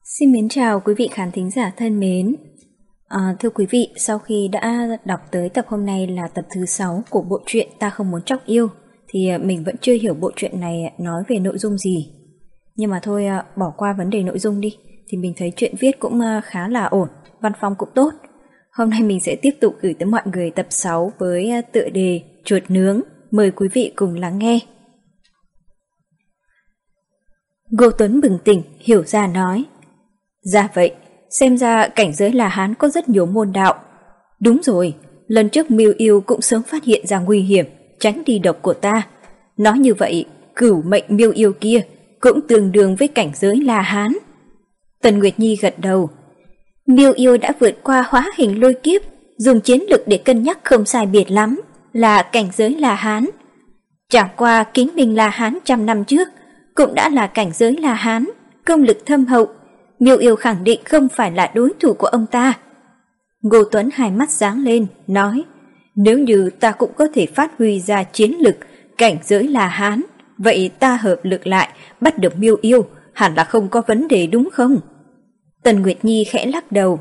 Xin mến chào quý vị khán thính giả thân mến. Thưa quý vị, sau khi đã đọc tới tập hôm nay là tập thứ 6 của bộ truyện Ta Không Muốn Chóc Yêu thì mình vẫn chưa hiểu bộ truyện này nói về nội dung gì. Nhưng mà thôi, bỏ qua vấn đề nội dung đi, thì mình thấy truyện viết cũng khá là ổn, văn phong cũng tốt. Hôm nay mình sẽ tiếp tục gửi tới mọi người tập 6 với tựa đề Chuột Nướng. Mời quý vị cùng lắng nghe. Ngô Tuấn bừng tỉnh, hiểu ra nói: Dạ vậy, xem ra cảnh giới La Hán có rất nhiều môn đạo. Đúng rồi, lần trước Miêu Yêu cũng sớm phát hiện ra nguy hiểm, tránh đi độc của ta. Nói như vậy, cửu mệnh Miêu Yêu kia cũng tương đương với cảnh giới La Hán. Tần Nguyệt Nhi gật đầu. Miêu Yêu đã vượt qua hóa hình lôi kiếp, dùng chiến lực để cân nhắc không sai biệt lắm, là cảnh giới La Hán. Chẳng qua Kính Minh La Hán 100 năm trước cũng đã là cảnh giới La Hán, công lực thâm hậu. Miêu Yêu khẳng định không phải là đối thủ của ông ta. Ngô Tuấn hai mắt sáng lên, nói: Nếu như ta cũng có thể phát huy ra chiến lực cảnh giới La Hán, vậy ta hợp lực lại bắt được Miêu Yêu, hẳn là không có vấn đề đúng không? Tần Nguyệt Nhi khẽ lắc đầu.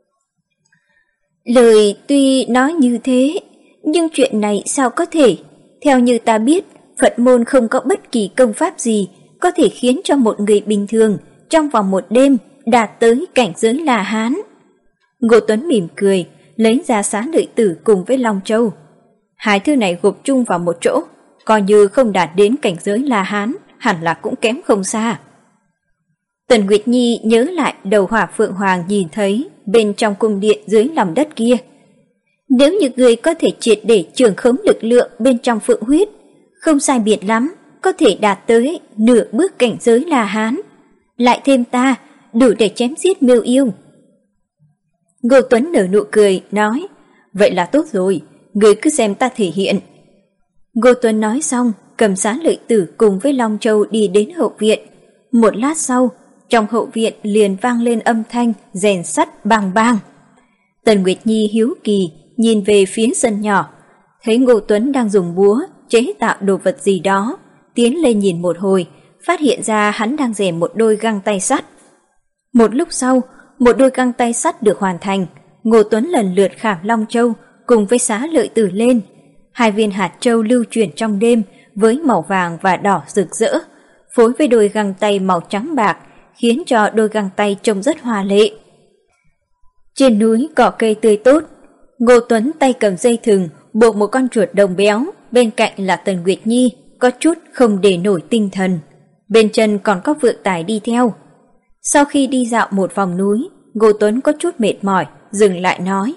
Lời tuy nói như thế, nhưng chuyện này sao có thể? Theo như ta biết, Phật môn không có bất kỳ công pháp gì có thể khiến cho một người bình thường trong vòng một đêm đạt tới cảnh giới La Hán. Ngô Tuấn mỉm cười, lấy ra Xá Lợi Tử cùng với Long Châu. Hai thứ này gộp chung vào một chỗ, coi như không đạt đến cảnh giới La Hán, hẳn là cũng kém không xa. Tần Nguyệt Nhi nhớ lại đầu Hỏa Phượng Hoàng nhìn thấy bên trong cung điện dưới lòng đất kia. Nếu như người có thể triệt để trưởng khống lực lượng bên trong Phượng huyết, không sai biệt lắm, có thể đạt tới nửa bước cảnh giới La Hán. Lại thêm ta, đủ để chém giết Miêu Yêu. Ngô Tuấn nở nụ cười, nói: Vậy là tốt rồi, người cứ xem ta thể hiện. Ngô Tuấn nói xong, cầm Xá Lợi Tử cùng với Long Châu đi đến hậu viện. Một lát sau, trong hậu viện liền vang lên âm thanh rèn sắt bang bang. Tần Nguyệt Nhi hiếu kỳ nhìn về phía sân nhỏ, thấy Ngô Tuấn đang dùng búa chế tạo đồ vật gì đó, tiến lên nhìn một hồi, phát hiện ra hắn đang rèn một đôi găng tay sắt. Một lúc sau, một đôi găng tay sắt được hoàn thành. Ngô Tuấn lần lượt khảm Long Châu cùng với Xá Lợi Tử lên. Hai viên hạt châu lưu chuyển trong đêm với màu vàng và đỏ rực rỡ, phối với đôi găng tay màu trắng bạc, khiến cho đôi găng tay trông rất hoa lệ. Trên núi cỏ cây tươi tốt, Ngô Tuấn tay cầm dây thừng buộc một con chuột đồng béo, bên cạnh là Tần Nguyệt Nhi, có chút không để nổi tinh thần. Bên chân còn có Vượng Tài đi theo. Sau khi đi dạo một vòng núi, Ngô Tuấn có chút mệt mỏi, dừng lại nói: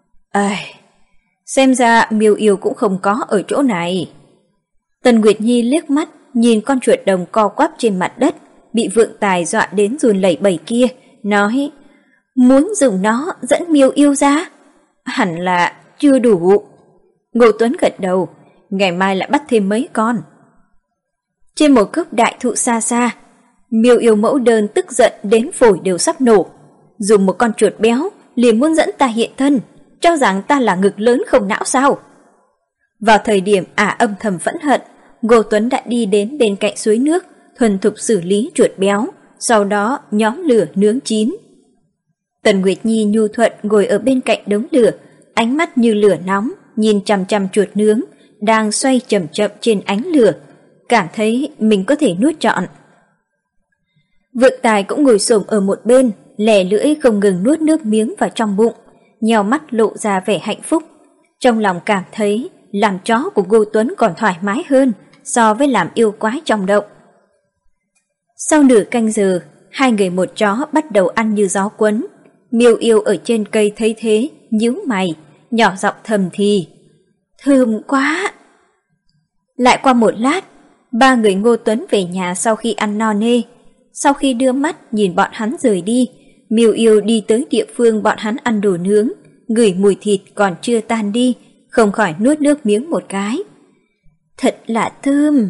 Xem ra Miêu Yêu cũng không có ở chỗ này. Tần Nguyệt Nhi liếc mắt nhìn con chuột đồng co quắp trên mặt đất, bị Vượng Tài dọa đến run lẩy bẩy kia, nói: Muốn dùng nó dẫn Miêu Yêu ra? Hẳn là chưa đủ. Ngô Tuấn gật đầu, ngày mai lại bắt thêm mấy con. Trên một gốc đại thụ xa xa, Miêu Yêu mẫu đơn tức giận đến phổi đều sắp nổ. Dùng một con chuột béo liền muốn dẫn ta hiện thân, cho rằng ta là ngực lớn không não sao? Vào thời điểm âm thầm phẫn hận, Ngô Tuấn đã đi đến bên cạnh suối nước, thuần thục xử lý chuột béo, sau đó nhóm lửa nướng chín. Tần Nguyệt Nhi nhu thuận ngồi ở bên cạnh đống lửa, ánh mắt như lửa nóng, nhìn chằm chằm chuột nướng đang xoay chậm chậm trên ánh lửa, cảm thấy mình có thể nuốt trọn. Vượng Tài cũng ngồi xổm ở một bên, lè lưỡi không ngừng nuốt nước miếng vào trong bụng, nheo mắt lộ ra vẻ hạnh phúc. Trong lòng cảm thấy làm chó của Ngô Tuấn còn thoải mái hơn so với làm yêu quái trong động. Sau nửa canh giờ, hai người một chó bắt đầu ăn như gió cuốn. Miêu Yêu ở trên cây thấy thế, nhíu mày, nhỏ giọng thầm thì: Thơm quá! Lại qua một lát, ba người Ngô Tuấn về nhà sau khi ăn no nê. Sau khi đưa mắt nhìn bọn hắn rời đi, Miêu Yêu đi tới địa phương bọn hắn ăn đồ nướng, ngửi mùi thịt còn chưa tan đi, không khỏi nuốt nước miếng một cái. Thật là thơm!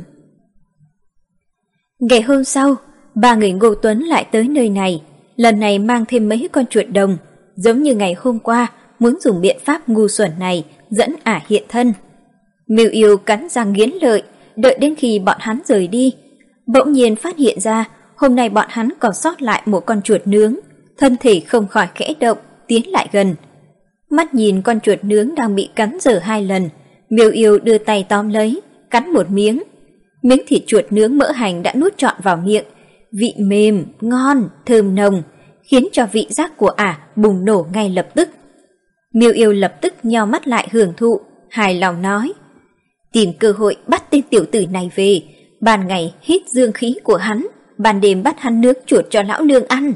Ngày hôm sau, ba người Ngô Tuấn lại tới nơi này, lần này mang thêm mấy con chuột đồng, giống như ngày hôm qua muốn dùng biện pháp ngu xuẩn này dẫn hiện thân. Miêu Yêu cắn răng nghiến lợi, đợi đến khi bọn hắn rời đi, bỗng nhiên phát hiện ra hôm nay bọn hắn còn sót lại một con chuột nướng, thân thể không khỏi khẽ động, tiến lại gần. Mắt nhìn con chuột nướng đang bị cắn dở 2 lần, Miêu Yêu đưa tay tóm lấy, cắn một miếng. Miếng thịt chuột nướng mỡ hành đã nuốt trọn vào miệng, vị mềm, ngon, thơm nồng, khiến cho vị giác của ả bùng nổ ngay lập tức. Miêu Yêu lập tức nheo mắt lại hưởng thụ, hài lòng nói: tìm cơ hội bắt tên tiểu tử này về, ban ngày hít dương khí của hắn, ban đêm bắt hắn nướng chuột cho lão nương ăn.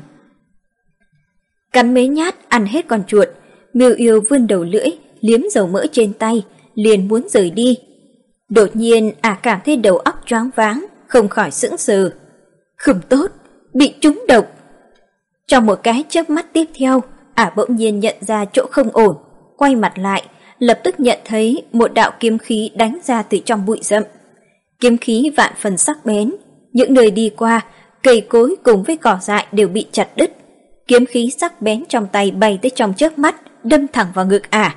Cắn mấy nhát ăn hết con chuột, Miêu Yêu vươn đầu lưỡi liếm dầu mỡ trên tay, liền muốn rời đi. Đột nhiên ả cảm thấy đầu óc choáng váng, không khỏi sững sờ. Không tốt, bị trúng độc. Trong một cái chớp mắt tiếp theo, ả bỗng nhiên nhận ra chỗ không ổn, quay mặt lại, lập tức nhận thấy một đạo kiếm khí đánh ra từ trong bụi rậm. Kiếm khí vạn phần sắc bén, những nơi đi qua, cây cối cùng với cỏ dại đều bị chặt đứt. Kiếm khí sắc bén trong tay bay tới trong chớp mắt, đâm thẳng vào ngực ả.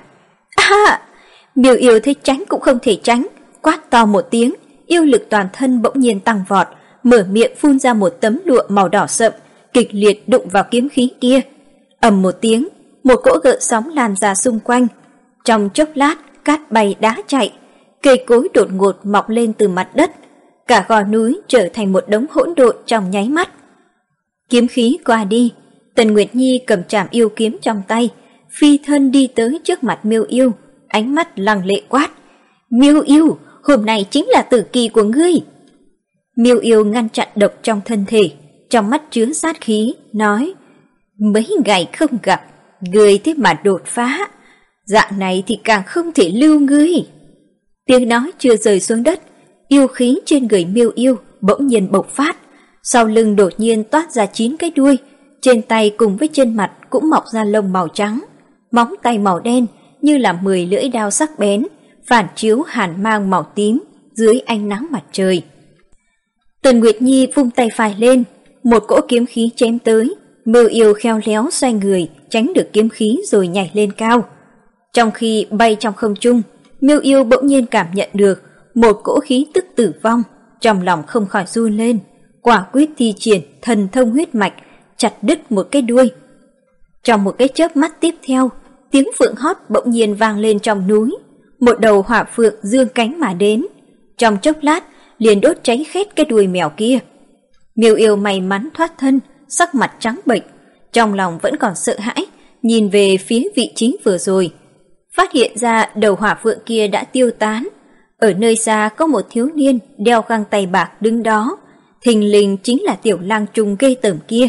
Miêu Yêu thấy tránh cũng không thể tránh, quát to một tiếng, yêu lực toàn thân bỗng nhiên tăng vọt, mở miệng phun ra một tấm lụa màu đỏ sậm, kịch liệt đụng vào kiếm khí kia. Ầm một tiếng, một cỗ gợn sóng lan ra xung quanh. Trong chốc lát, cát bay đá chạy, cây cối đột ngột mọc lên từ mặt đất, cả gò núi trở thành một đống hỗn độn trong nháy mắt. Kiếm khí qua đi, Tần Nguyệt Nhi cầm trảm yêu kiếm trong tay, phi thân đi tới trước mặt Miêu Yêu, ánh mắt lăng lệ quát: Miêu Yêu, hôm nay chính là tử kỳ của ngươi. Miêu Yêu ngăn chặn độc trong thân thể, trong mắt chứa sát khí, nói: mấy ngày không gặp, ngươi thế mà đột phá, dạng này thì càng không thể lưu ngươi. Tiếng nói chưa rơi xuống đất, yêu khí trên người Miêu Yêu bỗng nhiên bộc phát, sau lưng đột nhiên toát ra 9 cái đuôi, trên tay cùng với trên mặt cũng mọc ra lông màu trắng, móng tay màu đen như là 10 lưỡi dao sắc bén, phản chiếu hàn mang màu tím dưới ánh nắng mặt trời. Tần Nguyệt Nhi vung tay phải lên, một cỗ kiếm khí chém tới, Miêu Yêu khéo léo xoay người, tránh được kiếm khí rồi nhảy lên cao. Trong khi bay trong không trung, Miêu Yêu bỗng nhiên cảm nhận được một cỗ khí tức tử vong, trong lòng không khỏi run lên, quả quyết thi triển thần thông huyết mạch, chặt đứt một cái đuôi. Trong một cái chớp mắt tiếp theo, tiếng phượng hót bỗng nhiên vang lên trong núi, một đầu hỏa phượng dương cánh mà đến, trong chốc lát liền đốt cháy khét cái đuôi mèo kia. Miêu Yêu may mắn thoát thân, sắc mặt trắng bệch, trong lòng vẫn còn sợ hãi, nhìn về phía vị trí vừa rồi, phát hiện ra đầu hỏa phượng kia đã tiêu tán. Ở nơi xa có một thiếu niên đeo găng tay bạc đứng đó, thình lình chính là tiểu lang trùng ghê tởm kia.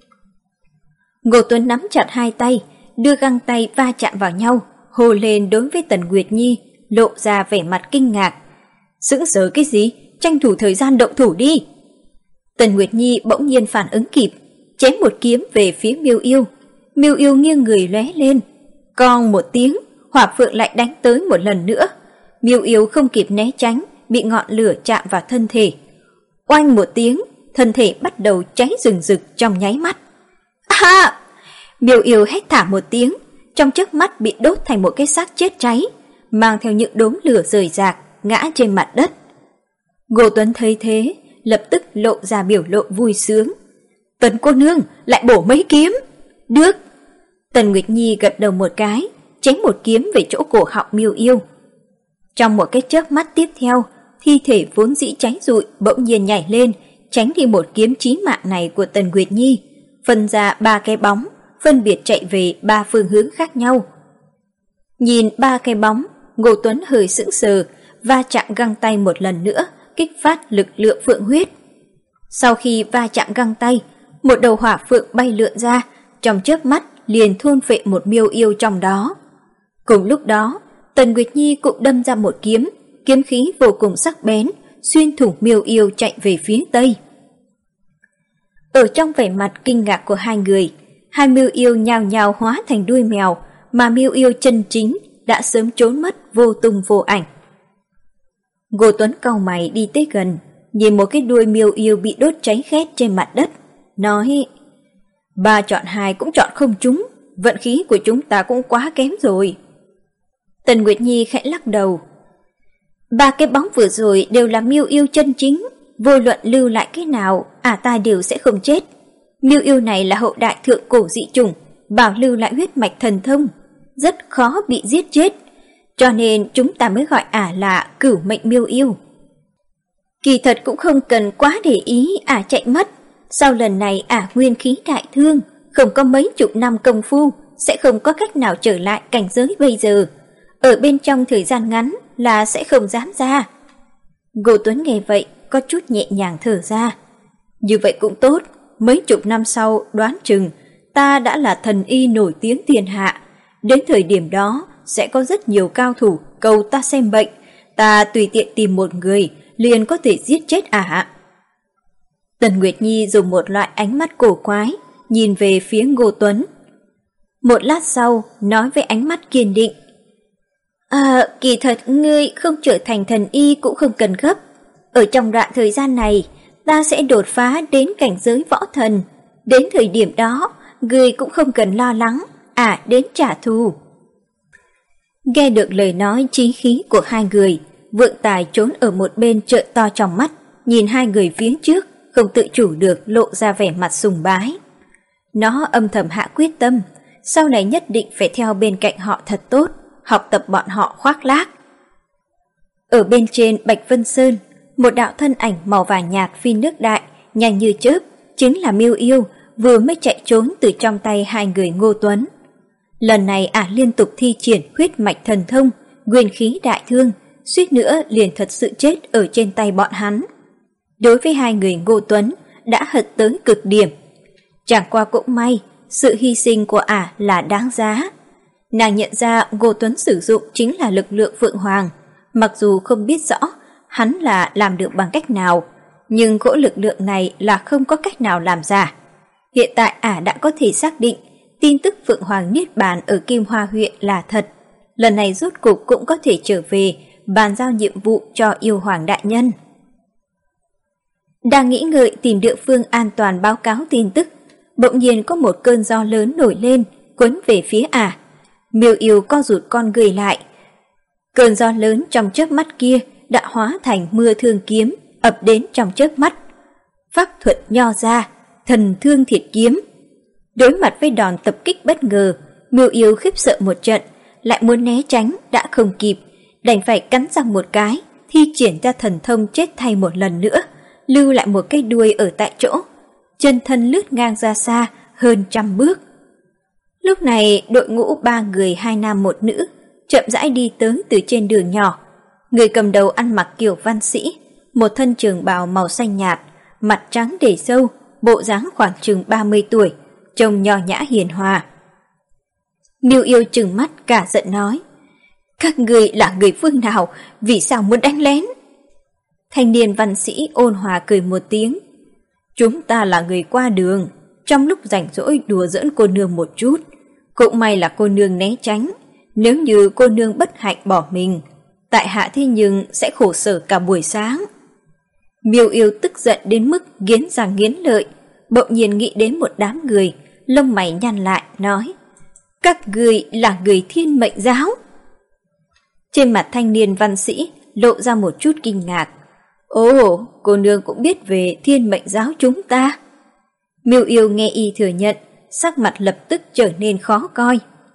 Ngô Tuấn nắm chặt hai tay, đưa găng tay va chạm vào nhau, hô lên đối với Tần Nguyệt Nhi, lộ ra vẻ mặt kinh ngạc. Sững sờ cái gì, tranh thủ thời gian động thủ đi. Tần Nguyệt Nhi bỗng nhiên phản ứng kịp, chém một kiếm về phía Miêu Yêu. Miêu Yêu nghiêng người lóe lên, cong một tiếng, hỏa phượng lại đánh tới một lần nữa. Miêu Yêu không kịp né tránh, bị ngọn lửa chạm vào thân thể. Oanh một tiếng, thân thể bắt đầu cháy rừng rực trong nháy mắt. Miêu Yêu hét thảm một tiếng, trong chớp mắt bị đốt thành một cái xác chết cháy, mang theo những đốm lửa rời rạc ngã trên mặt đất. Ngô Tuấn thấy thế, lập tức lộ ra biểu lộ vui sướng. Tần cô nương lại bổ mấy kiếm. Được. Tần Nguyệt Nhi gật đầu một cái, chém một kiếm về chỗ cổ họng Miêu Yêu. Trong một cái chớp mắt tiếp theo, thi thể vốn dĩ cháy rụi bỗng nhiên nhảy lên, tránh đi một kiếm chí mạng này của Tần Nguyệt Nhi, phân ra 3 cái bóng, phân biệt chạy về 3 phương hướng khác nhau. Nhìn 3 cái bóng, Ngô Tuấn hơi sững sờ, va chạm găng tay một lần nữa, kích phát lực lượng phượng huyết. Sau khi va chạm găng tay, một đầu hỏa phượng bay lượn ra, trong chớp mắt liền thôn phệ một Miêu Yêu trong đó. Cùng lúc đó, Tần Nguyệt Nhi cũng đâm ra một kiếm, kiếm khí vô cùng sắc bén, xuyên thủng Miêu Yêu chạy về phía tây. Ở trong vẻ mặt kinh ngạc của hai người, hai Miêu Yêu nhào nhào hóa thành đuôi mèo, mà Miêu Yêu chân chính đã sớm trốn mất vô tung vô ảnh. Ngô Tuấn cau mày đi tới gần, nhìn một cái đuôi Miêu Yêu bị đốt cháy khét trên mặt đất, nói: 3 chọn 2 cũng chọn không trúng, vận khí của chúng ta cũng quá kém rồi. Tần Nguyệt Nhi khẽ lắc đầu. 3 cái bóng vừa rồi đều là Miêu Yêu chân chính, vô luận lưu lại cái nào, ta đều sẽ không chết. Miêu yêu này là hậu đại thượng cổ dị chủng, bảo lưu lại huyết mạch thần thông, rất khó bị giết chết, cho nên chúng ta mới gọi là cửu mệnh miêu yêu. Kỳ thật cũng không cần quá để ý chạy mất, sau lần này nguyên khí đại thương, không có mấy chục năm công phu sẽ không có cách nào trở lại cảnh giới bây giờ, ở bên trong thời gian ngắn là sẽ không dám ra. Ngô Tuấn nghe vậy có chút nhẹ nhàng thở ra. Như vậy cũng tốt, mấy chục năm sau đoán chừng ta đã là thần y nổi tiếng thiên hạ, đến thời điểm đó sẽ có rất nhiều cao thủ cầu ta xem bệnh, ta tùy tiện tìm một người liền có thể giết chết Tần Nguyệt Nhi dùng một loại ánh mắt cổ quái nhìn về phía Ngô Tuấn. Một lát sau nói với ánh mắt kiên định: Kỳ thật ngươi không trở thành thần y cũng không cần gấp. Ở trong đoạn thời gian này, ta sẽ đột phá đến cảnh giới võ thần. Đến thời điểm đó, ngươi cũng không cần lo lắng, đến trả thù. Nghe được lời nói chí khí của hai người, Vượng Tài trốn ở một bên trợn to trong mắt, nhìn hai người phía trước, không tự chủ được lộ ra vẻ mặt sùng bái. Nó âm thầm hạ quyết tâm, sau này nhất định phải theo bên cạnh họ thật tốt, học tập bọn họ khoác lác. Ở bên trên Bạch Vân Sơn, một đạo thân ảnh màu vàng nhạt phi nước đại, nhanh như chớp, chính là Miêu Yêu, vừa mới chạy trốn từ trong tay hai người Ngô Tuấn. Lần này liên tục thi triển huyết mạch thần thông, nguyên khí đại thương, suýt nữa liền thật sự chết ở trên tay bọn hắn. Đối với hai người Ngô Tuấn đã hận tới cực điểm. Chẳng qua cũng may, sự hy sinh của là đáng giá. Nàng nhận ra Ngô Tuấn sử dụng chính là lực lượng Phượng Hoàng, mặc dù không biết rõ hắn là làm được bằng cách nào, nhưng cỗ lực lượng này là không có cách nào làm giả. Hiện tại đã có thể xác định tin tức Phượng Hoàng Niết Bàn ở Kim Hoa huyện là thật. Lần này rốt cục cũng có thể trở về bàn giao nhiệm vụ cho yêu hoàng đại nhân. Đang nghĩ ngợi tìm địa phương an toàn báo cáo tin tức, bỗng nhiên có một cơn gió lớn nổi lên, quấn về phía Miêu Yêu co rụt con người lại. Cơn gió lớn trong chớp mắt kia đã hóa thành mưa thương kiếm ập đến trong chớp mắt. Pháp thuật nho ra, thần thương thiệt kiếm. Đối mặt với đòn tập kích bất ngờ, Miêu Yêu khiếp sợ một trận, lại muốn né tránh đã không kịp, đành phải cắn răng một cái, thi triển ra thần thông chết thay một lần nữa, lưu lại một cái đuôi ở tại chỗ, chân thân lướt ngang ra xa hơn 100 bước. Lúc này đội ngũ 3 người 2 nam 1 nữ chậm rãi đi tới từ trên đường nhỏ. Người cầm đầu ăn mặc kiểu văn sĩ, một thân trường bào màu xanh nhạt, mặt trắng để râu, bộ dáng khoảng chừng 30 tuổi, trông nho nhã hiền hòa. Miêu Yêu trừng mắt cả giận nói: Các người là người phương nào, vì sao muốn đánh lén? Thanh niên văn sĩ ôn hòa cười một tiếng: Chúng ta là người qua đường, trong lúc rảnh rỗi đùa giỡn cô nương một chút, cũng may là cô nương né tránh, nếu như cô nương bất hạnh bỏ mình, tại hạ thế nhưng sẽ khổ sở cả buổi sáng. Miêu Yêu tức giận đến mức nghiến răng nghiến lợi, bỗng nhiên nghĩ đến một đám người, lông mày nhăn lại nói: Các người là người Thiên Mệnh giáo? Trên mặt thanh niên văn sĩ lộ ra một chút kinh ngạc. Ồ, cô nương cũng biết về Thiên Mệnh giáo chúng ta. Miêu Yêu nghe y thừa nhận, sắc mặt lập tức trở nên khó coi.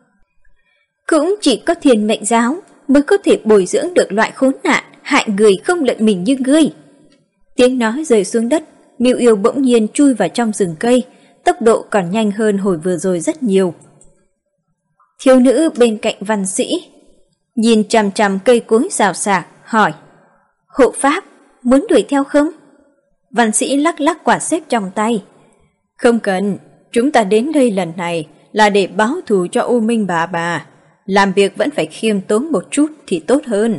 Cũng chỉ có Thiên Mệnh giáo mới có thể bồi dưỡng được loại khốn nạn hại người không lợi mình như ngươi. Tiếng nói rơi xuống đất, Miêu Yêu bỗng nhiên chui vào trong rừng cây, tốc độ còn nhanh hơn hồi vừa rồi rất nhiều. Thiếu nữ bên cạnh văn sĩ nhìn chằm chằm cây cối rào rạc, hỏi: Hộ pháp, muốn đuổi theo không? Văn sĩ lắc lắc quả xếp trong tay: Không cần, chúng ta đến đây lần này là để báo thù cho U Minh bà. Làm việc vẫn phải khiêm tốn một chút thì tốt hơn.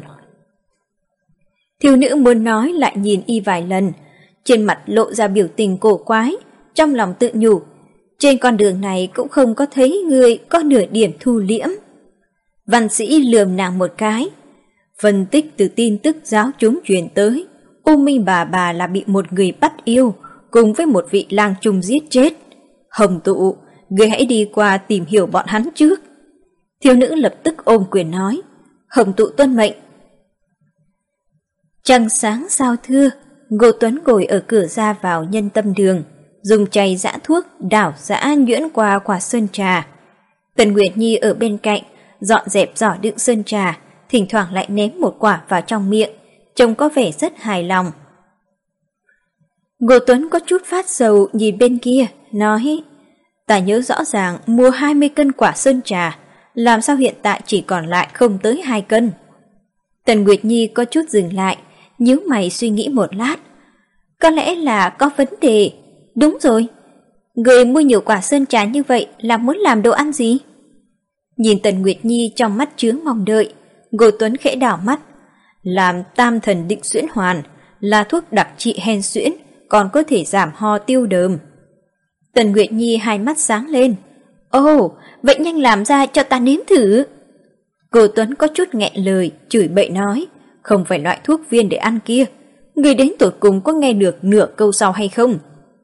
Thiếu nữ muốn nói lại nhìn y vài lần, trên mặt lộ ra biểu tình cổ quái, trong lòng tự nhủ: Trên con đường này cũng không có thấy người có nửa điểm thu liễm. Văn sĩ lườm nàng một cái: Phân tích từ tin tức giáo chúng truyền tới, U Minh bà là bị một người bắt yêu, cùng với một vị lang trung giết chết. Hồng Tụ, ngươi hãy đi qua tìm hiểu bọn hắn trước. Thiếu nữ lập tức ôm quyền nói: Hồng Tụ tuân mệnh. Trăng sáng sao thưa, Ngô Tuấn ngồi ở cửa ra vào Nhân Tâm Đường, dùng chày giã thuốc đảo giã nhuyễn qua quả sơn trà. Tần Nguyệt Nhi ở bên cạnh, dọn dẹp giỏ đựng sơn trà, thỉnh thoảng lại ném một quả vào trong miệng, trông có vẻ rất hài lòng. Ngô Tuấn có chút phát sầu nhìn bên kia, nói: ta nhớ rõ ràng mua 20 cân quả sơn trà, làm sao hiện tại chỉ còn lại không tới 2 cân. Tần Nguyệt Nhi có chút dừng lại, nhíu mày suy nghĩ một lát. Có lẽ là có vấn đề. Đúng rồi, người mua nhiều quả sơn trà như vậy là muốn làm đồ ăn gì? Nhìn Tần Nguyệt Nhi trong mắt chứa mong đợi, Ngô Tuấn khẽ đảo mắt. Làm tam thần định xuyễn hoàn, là thuốc đặc trị hen suyễn, còn có thể giảm ho tiêu đờm. Tần Nguyệt Nhi hai mắt sáng lên. Ồ, vậy nhanh làm ra cho ta nếm thử. Ngô Tuấn có chút nghẹn lời, chửi bậy nói: không phải loại thuốc viên để ăn kia, người đến tột cùng có nghe được nửa câu sau hay không?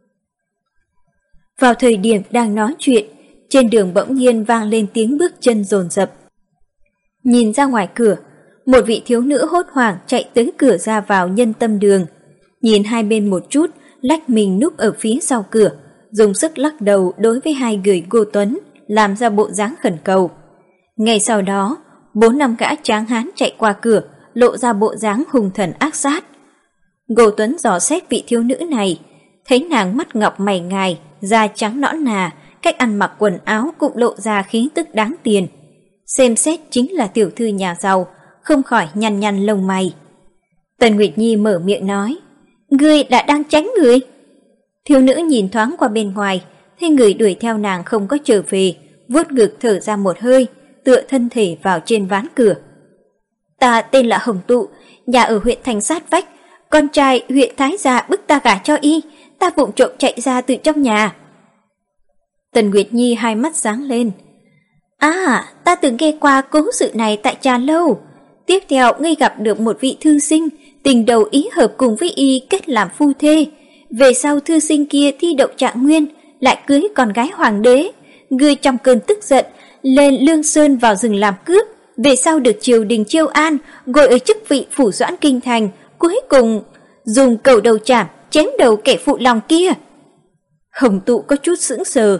Vào thời điểm đang nói chuyện, trên đường bỗng nhiên vang lên tiếng bước chân dồn dập. Nhìn ra ngoài cửa, một vị thiếu nữ hốt hoảng chạy tới cửa ra vào Nhân Tâm Đường. Nhìn hai bên một chút, lách mình núp ở phía sau cửa, dùng sức lắc đầu đối với hai người Ngô Tuấn, làm ra bộ dáng khẩn cầu. Ngay sau đó, 4-5 gã tráng hán chạy qua cửa, lộ ra bộ dáng hung thần ác sát. Ngô Tuấn dò xét vị thiếu nữ này, thấy nàng mắt ngọc mày ngài, da trắng nõn nà, cách ăn mặc quần áo cũng lộ ra khí tức đáng tiền. Xem xét chính là tiểu thư nhà giàu, không khỏi nhăn nhăn lông mày. Tần Nguyệt Nhi mở miệng nói: ngươi đã đang tránh người. Thiếu nữ nhìn thoáng qua bên ngoài, thấy người đuổi theo nàng không có trở về, vuốt ngực thở ra một hơi, tựa thân thể vào trên ván cửa. Ta tên là Hồng Tụ, nhà ở huyện thành sát vách, con trai huyện Thái gia bức ta gả cho y, ta vụng trộm chạy ra từ trong nhà. Tần Nguyệt Nhi hai mắt sáng lên. À, ta từng nghe qua cố sự này tại trà lâu. Tiếp theo ngươi gặp được một vị thư sinh, tình đầu ý hợp cùng với y kết làm phu thê. Về sau thư sinh kia thi đậu trạng nguyên, lại cưới con gái hoàng đế. Ngươi trong cơn tức giận, lên Lương Sơn vào rừng làm cướp. Về sau được triều đình chiêu an, ngồi ở chức vị phủ doãn kinh thành, cuối cùng dùng cầu đầu chảm chém đầu kẻ phụ lòng kia. Hồng Tụ có chút sững sờ.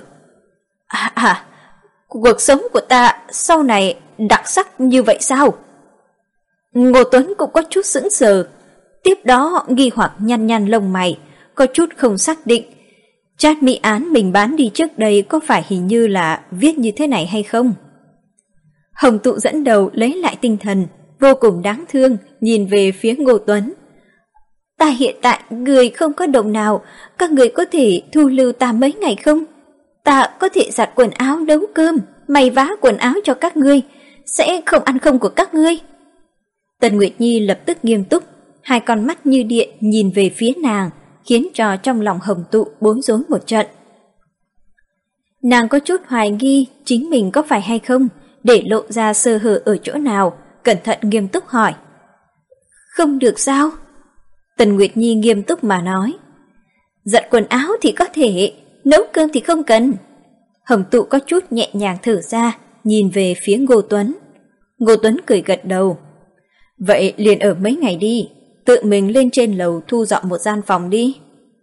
Cuộc sống của ta sau này đặc sắc như vậy sao? Ngô Tuấn cũng có chút sững sờ, tiếp đó nghi hoặc nhăn nhăn lông mày, có chút không xác định. Trát mỹ án mình bán đi trước đây có phải hình như là viết như thế này hay không? Hồng Tụ dẫn đầu lấy lại tinh thần, vô cùng đáng thương nhìn về phía Ngô Tuấn. Ta hiện tại người không có đồng nào, các người có thể thu lưu ta mấy ngày không? Ta có thể giặt quần áo, nấu cơm, may vá quần áo cho các ngươi, sẽ không ăn không của các ngươi. Tần Nguyệt Nhi lập tức nghiêm túc, hai con mắt như điện nhìn về phía nàng, khiến cho trong lòng Hồng Tụ bối rối một trận. Nàng có chút hoài nghi chính mình có phải hay không, để lộ ra sơ hở ở chỗ nào, cẩn thận nghiêm túc hỏi. Không được sao? Tần Nguyệt Nhi nghiêm túc mà nói. Giặt quần áo thì có thể, nấu cơm thì không cần. Hồng Tụ có chút nhẹ nhàng thở ra, nhìn về phía Ngô Tuấn. Ngô Tuấn cười gật đầu. Vậy liền ở mấy ngày đi, tự mình lên trên lầu thu dọn một gian phòng đi.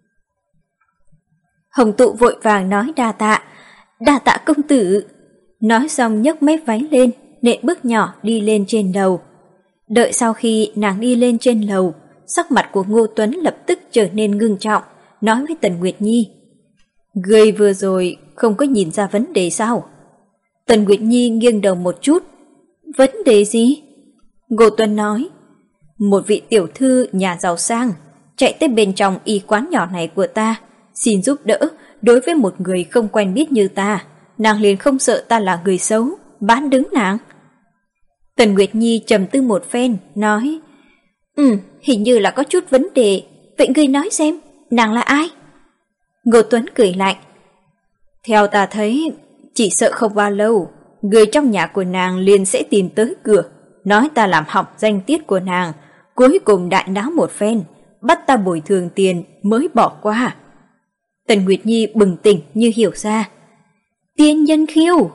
Hồng Tụ vội vàng nói đa tạ công tử. Nói xong nhấc mép váy lên, nện bước nhỏ đi lên trên lầu. Đợi sau khi nàng đi lên trên lầu, sắc mặt của Ngô Tuấn lập tức trở nên ngưng trọng, nói với Tần Nguyệt Nhi. Ngươi vừa rồi không có nhìn ra vấn đề sao? Tần Nguyệt Nhi nghiêng đầu một chút. Vấn đề gì? Ngô Tuấn nói. Một vị tiểu thư nhà giàu sang chạy tới bên trong y quán nhỏ này của ta, xin giúp đỡ đối với một người không quen biết như ta. Nàng liền không sợ ta là người xấu, bán đứng nàng. Tần Nguyệt Nhi trầm tư một phen, nói. Hình như là có chút vấn đề. Vậy ngươi nói xem, nàng là ai? Ngô Tuấn cười lạnh. Theo ta thấy, chỉ sợ không bao lâu, người trong nhà của nàng liền sẽ tìm tới cửa, nói ta làm hỏng danh tiết của nàng, cuối cùng đại náo một phen, bắt ta bồi thường tiền mới bỏ qua. Tần Nguyệt Nhi bừng tỉnh như hiểu ra. Tiên nhân khiêu.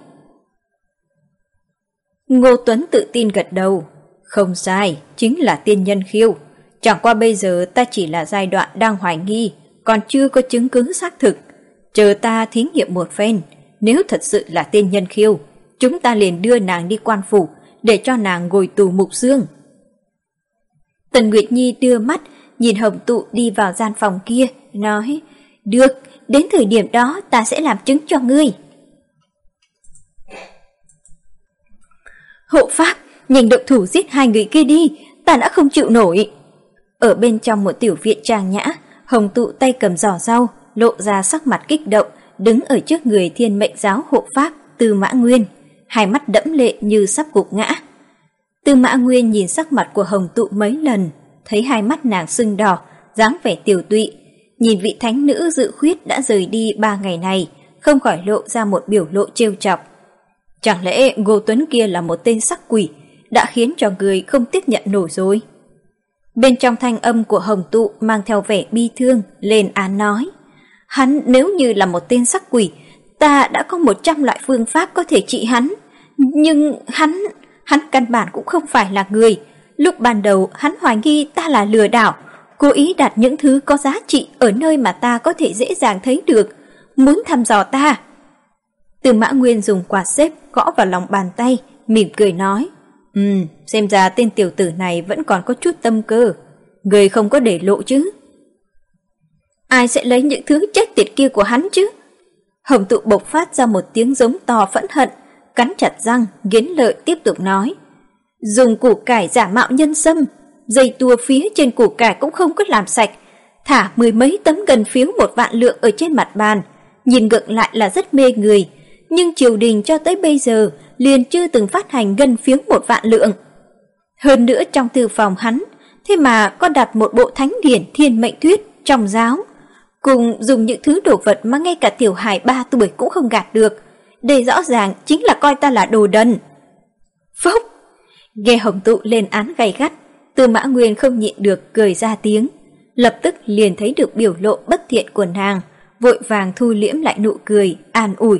Ngô Tuấn tự tin gật đầu. Không sai, chính là tiên nhân khiêu. Chẳng qua bây giờ ta chỉ là giai đoạn đang hoài nghi, còn chưa có chứng cứ xác thực. Chờ ta thí nghiệm một phen, nếu thật sự là tên Nhân Khiêu, chúng ta liền đưa nàng đi quan phủ để cho nàng ngồi tù mục dương. Tần Nguyệt Nhi đưa mắt nhìn Hồng Tụ đi vào gian phòng kia, nói: "Được, đến thời điểm đó ta sẽ làm chứng cho ngươi." "Hộ pháp, nhanh động thủ giết hai người kia đi, ta đã không chịu nổi." Ở bên trong một tiểu viện trang nhã, Hồng Tụ tay cầm giỏ rau, lộ ra sắc mặt kích động, đứng ở trước người Thiên Mệnh giáo hộ pháp Tư Mã Nguyên, hai mắt đẫm lệ như sắp gục ngã. Tư Mã Nguyên nhìn sắc mặt của Hồng Tụ mấy lần, thấy hai mắt nàng sưng đỏ, dáng vẻ tiều tụy, nhìn vị thánh nữ Dự Khuyết đã rời đi 3 ngày này, không khỏi lộ ra một biểu lộ trêu chọc. Chẳng lẽ Ngô Tuấn kia là một tên sắc quỷ, đã khiến cho người không tiếp nhận nổi rồi? Bên trong thanh âm của Hồng Tụ mang theo vẻ bi thương, lên án nói: "Hắn nếu như là một tên sắc quỷ, ta đã có 100 loại phương pháp có thể trị hắn. Nhưng hắn căn bản cũng không phải là người. Lúc ban đầu hắn hoài nghi ta là lừa đảo, cố ý đặt những thứ có giá trị ở nơi mà ta có thể dễ dàng thấy được, muốn thăm dò ta." Tư Mã Nguyên dùng quạt xếp gõ vào lòng bàn tay, mỉm cười nói: Xem ra tên tiểu tử này vẫn còn có chút tâm cơ, người không có để lộ chứ." "Ai sẽ lấy những thứ chết tiệt kia của hắn chứ?" Hồng Tụ bộc phát ra một tiếng giống to phẫn hận, cắn chặt răng, nghiến lợi tiếp tục nói: "Dùng củ cải giả mạo nhân sâm, dây tua phía trên củ cải cũng không có làm sạch, thả 10 mấy tấm ngân phiếu 1 vạn lượng ở trên mặt bàn, nhìn ngược lại là rất mê người, nhưng triều đình cho tới bây giờ liền chưa từng phát hành ngân phiếu 1 vạn lượng. Hơn nữa trong thư phòng hắn, thế mà có đặt một bộ thánh điển Thiên Mệnh Thuyết trong giáo, cùng dùng những thứ đồ vật mà ngay cả tiểu hài 3 tuổi cũng không gạt được. Đây rõ ràng chính là coi ta là đồ đần." Phốc! Nghe Hồng Tụ lên án gay gắt, Tư Mã Nguyên không nhịn được cười ra tiếng, lập tức liền thấy được biểu lộ bất thiện của nàng, vội vàng thu liễm lại nụ cười, an ủi: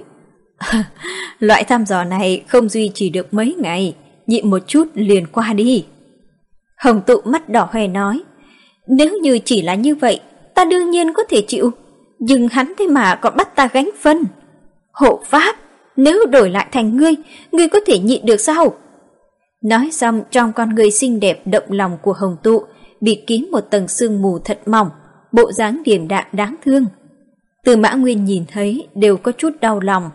"Loại thăm dò này không duy trì được mấy ngày, nhịn một chút liền qua đi." Hồng Tụ mắt đỏ hoe nói: "Nếu như chỉ là như vậy, ta đương nhiên có thể chịu, nhưng hắn thế mà còn bắt ta gánh phân. Hộ pháp, nếu đổi lại thành ngươi có thể nhịn được sao?" Nói xong, trong con người xinh đẹp động lòng của Hồng Tụ bịt kín một tầng sương mù thật mỏng, bộ dáng điềm đạm đáng thương. Tư Mã Nguyên nhìn thấy đều có chút đau lòng.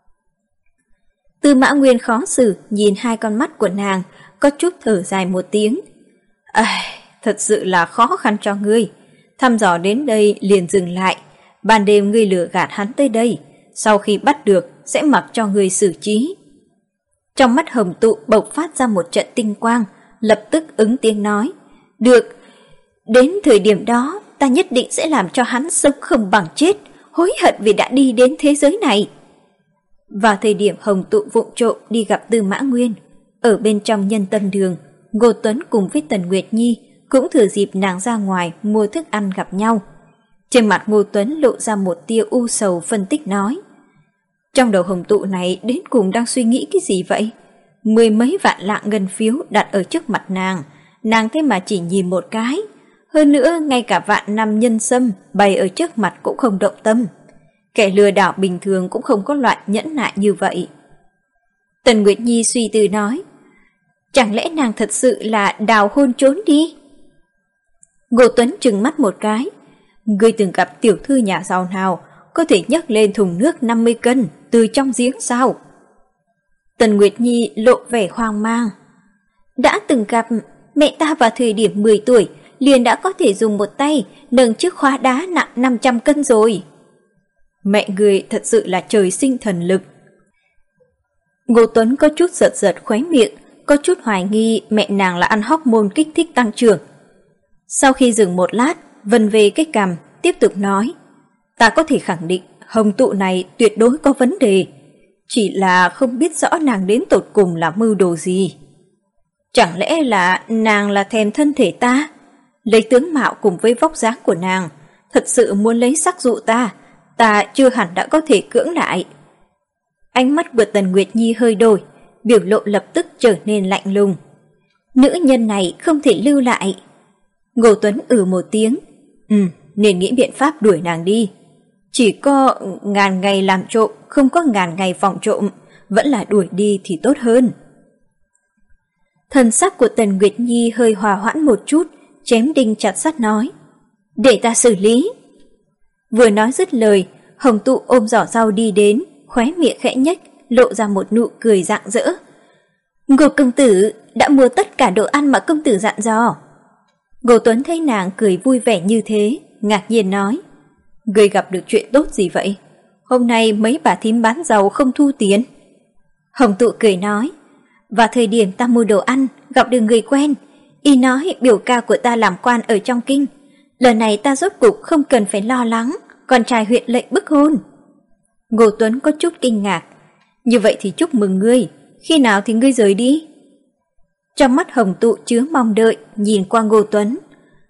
Tư Mã Nguyên khó xử nhìn hai con mắt của nàng, có chút thở dài một tiếng: "Thật sự là khó khăn cho ngươi. Thăm dò đến đây liền dừng lại, ban đêm ngươi lừa gạt hắn tới đây, sau khi bắt được sẽ mặc cho ngươi xử trí." Trong mắt Hồng Tụ bộc phát ra một trận tinh quang, lập tức ứng tiếng nói: "Được, đến thời điểm đó ta nhất định sẽ làm cho hắn sống không bằng chết, hối hận vì đã đi đến thế giới này." Vào thời điểm Hồng Tụ vụng trộm đi gặp Tư Mã Nguyên, ở bên trong Nhân Tâm Đường, Ngô Tuấn cùng với Tần Nguyệt Nhi cũng thừa dịp nàng ra ngoài mua thức ăn gặp nhau. Trên mặt Ngô Tuấn lộ ra một tia u sầu, phân tích nói: "Trong đầu Hồng Tụ này đến cùng đang suy nghĩ cái gì vậy? 10 mấy vạn lạng ngân phiếu đặt ở trước mặt nàng thế mà chỉ nhìn một cái. Hơn nữa ngay cả vạn năm nhân sâm bày ở trước mặt cũng không động tâm. Kẻ lừa đảo bình thường cũng không có loại nhẫn nại như vậy." Tần Nguyệt Nhi suy tư nói: "Chẳng lẽ nàng thật sự là đào hôn trốn đi?" Ngô Tuấn trừng mắt một cái: "Ngươi từng gặp tiểu thư nhà giàu nào có thể nhấc lên thùng nước 50 cân từ trong giếng sao?" Tần Nguyệt Nhi lộ vẻ hoang mang: "Đã từng gặp, mẹ ta vào thời điểm 10 tuổi liền đã có thể dùng một tay nâng chiếc khóa đá nặng 500 cân rồi." "Mẹ người thật sự là trời sinh thần lực." Ngô Tuấn có chút giật giật khóe miệng, có chút hoài nghi mẹ nàng là ăn hormone kích thích tăng trưởng. Sau khi dừng một lát, vần về cái cằm, tiếp tục nói: "Ta có thể khẳng định Hồng Tụ này tuyệt đối có vấn đề, chỉ là không biết rõ nàng đến tột cùng là mưu đồ gì. Chẳng lẽ là nàng là thèm thân thể ta, lấy tướng mạo cùng với vóc dáng của nàng, thật sự muốn lấy sắc dụ ta chưa hẳn đã có thể cưỡng lại." Ánh mắt của Tần Nguyệt Nhi hơi đổi, biểu lộ lập tức trở nên lạnh lùng: "Nữ nhân này không thể lưu lại." Ngô Tuấn một tiếng. Nên nghĩ biện pháp đuổi nàng đi. Chỉ có ngàn ngày làm trộm, không có ngàn ngày phòng trộm, vẫn là đuổi đi thì tốt hơn. Thần sắc của Tần Nguyệt Nhi hơi hòa hoãn một chút, chém đinh chặt sắt nói. Để ta xử lý. Vừa nói dứt lời, Hồng Tụ ôm giỏ rau đi đến, khóe miệng khẽ nhếch, lộ ra một nụ cười rạng rỡ. Ngô công tử đã mua tất cả đồ ăn mà công tử dặn dò. Ngô Tuấn thấy nàng cười vui vẻ như thế, ngạc nhiên nói. Ngươi gặp được chuyện tốt gì vậy? Hôm nay mấy bà thím bán rau không thu tiền. Hồng Tụ cười nói. Vào thời điểm ta mua đồ ăn, gặp được người quen. Y nói biểu ca của ta làm quan ở trong kinh. Lần này ta rốt cục không cần phải lo lắng, con trai huyện lệnh bức hôn. Ngô Tuấn có chút kinh ngạc. Như vậy thì chúc mừng ngươi, khi nào thì ngươi rời đi? Trong mắt Hồng Tụ chứa mong đợi, nhìn qua Ngô Tuấn.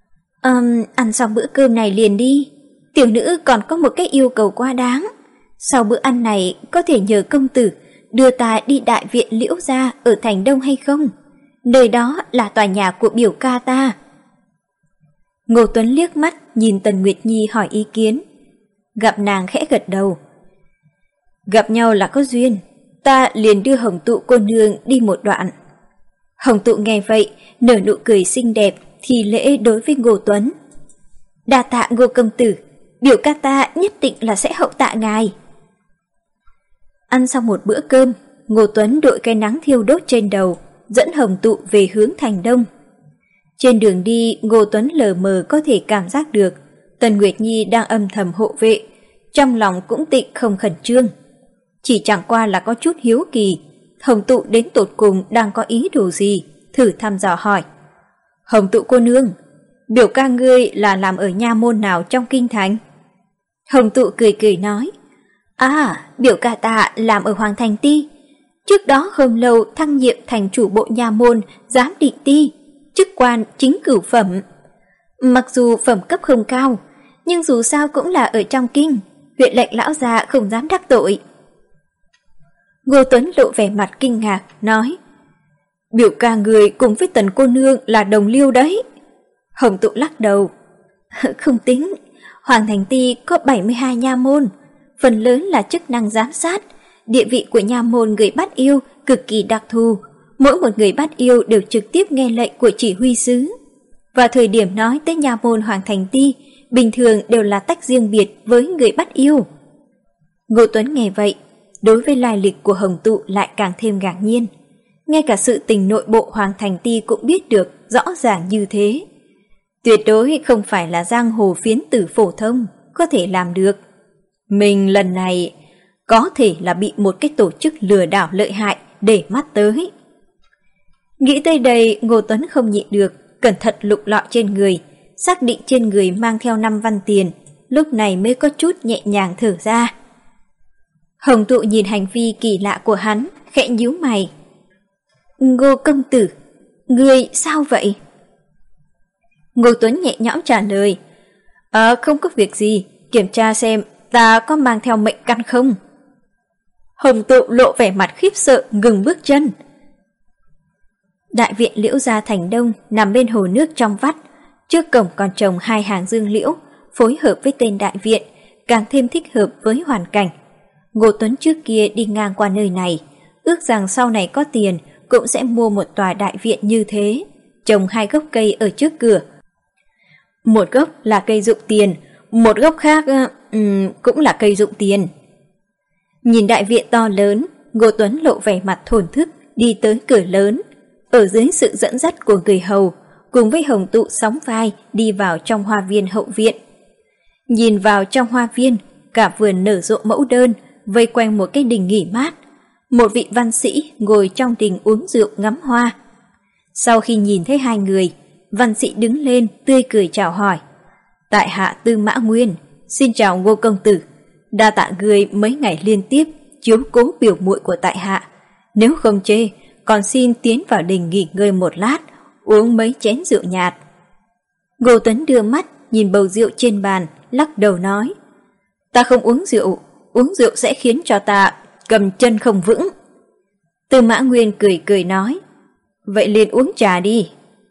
Ăn xong bữa cơm này liền đi. Tiểu nữ còn có một cái yêu cầu quá đáng. Sau bữa ăn này có thể nhờ công tử đưa ta đi đại viện Liễu gia ở thành Đông hay không? Nơi đó là tòa nhà của biểu ca ta. Ngô Tuấn liếc mắt nhìn Tần Nguyệt Nhi hỏi ý kiến. Gặp nàng khẽ gật đầu. Gặp nhau là có duyên, ta liền đưa Hồng Tụ cô nương đi một đoạn. Hồng Tụ nghe vậy, nở nụ cười xinh đẹp, thì lễ đối với Ngô Tuấn. Đa tạ Ngô công tử, biểu ca ta nhất định là sẽ hậu tạ ngài. Ăn xong một bữa cơm, Ngô Tuấn đội cây nắng thiêu đốt trên đầu, dẫn Hồng Tụ về hướng thành Đông. Trên đường đi, Ngô Tuấn lờ mờ có thể cảm giác được Tần Nguyệt Nhi đang âm thầm hộ vệ, trong lòng cũng tịnh không khẩn trương. Chỉ chẳng qua là có chút hiếu kỳ, Hồng Tụ đến tột cùng đang có ý đồ gì, thử thăm dò hỏi. Hồng Tụ cô nương, biểu ca ngươi là làm ở nha môn nào trong kinh thành? Hồng Tụ cười cười nói. Biểu ca ta làm ở Hoàng Thành Ti. Trước đó không lâu thăng nhiệm thành chủ bộ nha môn giám định ti, chức quan chính cửu phẩm. Mặc dù phẩm cấp không cao, nhưng dù sao cũng là ở trong kinh, huyện lệnh lão già không dám đắc tội. Ngô Tuấn lộ vẻ mặt kinh ngạc, nói. Biểu ca người cùng với Tần cô nương là đồng liêu đấy. Hồng Tụ lắc đầu. Không tính, Hoàng Thành Ti có 72 nha môn, phần lớn là chức năng giám sát. Địa vị của nha môn người bắt yêu cực kỳ đặc thù, mỗi một người bắt yêu đều trực tiếp nghe lệnh của chỉ huy sứ. Và thời điểm nói tới nha môn Hoàng Thành Ti, bình thường đều là tách riêng biệt với người bắt yêu. Ngô Tuấn nghe vậy, đối với lai lịch của Hồng Tụ lại càng thêm ngạc nhiên. Ngay cả sự tình nội bộ Hoàng Thành Ti cũng biết được rõ ràng như thế. Tuyệt đối không phải là giang hồ phiến tử phổ thông có thể làm được. Mình lần này có thể là bị một cái tổ chức lừa đảo lợi hại để mắt tới. Nghĩ tới đây, Ngô Tuấn không nhịn được, cẩn thận lục lọi trên người, xác định trên người mang theo 5 văn tiền, lúc này mới có chút nhẹ nhàng thở ra. Hồng Tụ nhìn hành vi kỳ lạ của hắn, khẽ nhíu mày. Ngô công tử, ngươi sao vậy? Ngô Tuấn nhẹ nhõm trả lời. Không có việc gì, kiểm tra xem ta có mang theo mệnh căn không? Hồng Tụ lộ vẻ mặt khiếp sợ, ngừng bước chân. Đại viện Liễu gia thành Đông nằm bên hồ nước trong vắt, trước cổng còn trồng 2 hàng dương liễu, phối hợp với tên đại viện, càng thêm thích hợp với hoàn cảnh. Ngô Tuấn trước kia đi ngang qua nơi này, ước rằng sau này có tiền cũng sẽ mua một tòa đại viện như thế, trồng 2 gốc cây ở trước cửa. Một gốc là cây dụng tiền, một gốc khác cũng là cây dụng tiền. Nhìn đại viện to lớn, Ngô Tuấn lộ vẻ mặt thổn thức đi tới cửa lớn, ở dưới sự dẫn dắt của người hầu, cùng với Hồng Tụ sóng vai đi vào trong hoa viên hậu viện. Nhìn vào trong hoa viên, cả vườn nở rộ mẫu đơn, vây quanh một cái đình nghỉ mát. Một vị văn sĩ ngồi trong đình uống rượu ngắm hoa. Sau khi nhìn thấy 2 người, văn sĩ đứng lên tươi cười chào hỏi. Tại hạ Tư Mã Nguyên, xin chào Ngô công tử. Đa tạ người mấy ngày liên tiếp chiếu cố biểu muội của tại hạ. Nếu không chê, còn xin tiến vào đình nghỉ ngơi một lát, uống mấy chén rượu nhạt. Ngô Tuấn đưa mắt nhìn bầu rượu trên bàn, lắc đầu nói. Ta không uống rượu sẽ khiến cho ta cầm chân không vững. Tư Mã Nguyên cười cười nói. Vậy liền uống trà đi.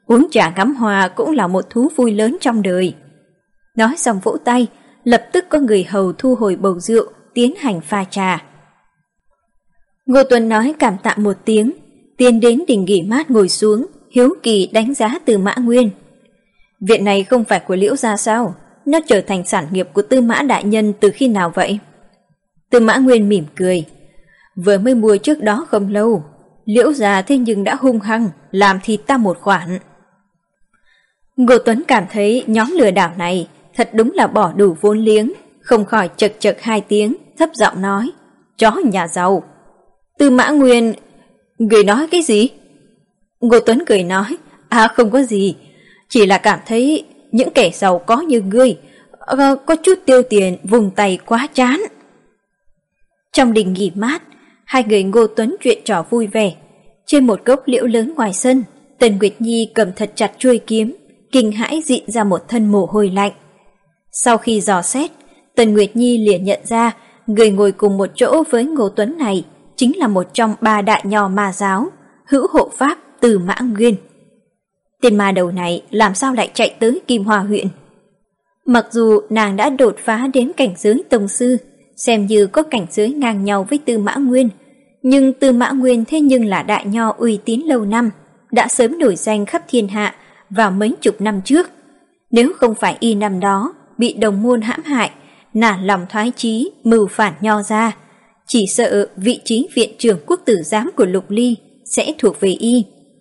Uống trà ngắm hoa cũng là một thú vui lớn trong đời. Nói xong vỗ tay, lập tức có người hầu thu hồi bầu rượu, tiến hành pha trà. Ngô Tuấn nói cảm tạ một tiếng, tiến đến đình nghỉ mát ngồi xuống, hiếu kỳ đánh giá Tư Mã Nguyên. Viện này không phải của Liễu gia sao? Nó trở thành sản nghiệp của Tư Mã đại nhân từ khi nào vậy? Tư Mã Nguyên mỉm cười. Vừa mới mua trước đó không lâu, Liễu gia thế nhưng đã hung hăng làm thịt ta một khoản. Ngô Tuấn cảm thấy nhóm lừa đảo này thật đúng là bỏ đủ vốn liếng, không khỏi chật chật hai tiếng, thấp giọng nói, chó nhà giàu. Tư Mã Nguyên, người nói cái gì? Ngô Tuấn cười nói, không có gì, chỉ là cảm thấy những kẻ giàu có như ngươi có chút tiêu tiền vùng tay quá chán. Trong đình nghỉ mát, hai người Ngô Tuấn chuyện trò vui vẻ. Trên một gốc liễu lớn ngoài sân, Tần Nguyệt Nhi cầm thật chặt chuôi kiếm, kinh hãi dịn ra một thân mồ hôi lạnh. Sau khi dò xét, Tần Nguyệt Nhi liền nhận ra người ngồi cùng một chỗ với Ngô Tuấn này chính là một trong ba đại nho ma giáo, hữu hộ pháp Tư Mã Nguyên. Tên ma đầu này làm sao lại chạy tới Kim Hoa huyện? Mặc dù nàng đã đột phá đến cảnh giới tông sư, xem như có cảnh giới ngang nhau với Tư Mã Nguyên, nhưng Tư Mã Nguyên thế nhưng là đại nho uy tín lâu năm, đã sớm nổi danh khắp thiên hạ vào mấy chục năm trước. Nếu không phải y năm đó bị đồng môn hãm hại, nản lòng thoái chí mưu phản nho ra, chỉ sợ vị trí viện trưởng quốc tử giám của Lục Ly sẽ thuộc về y.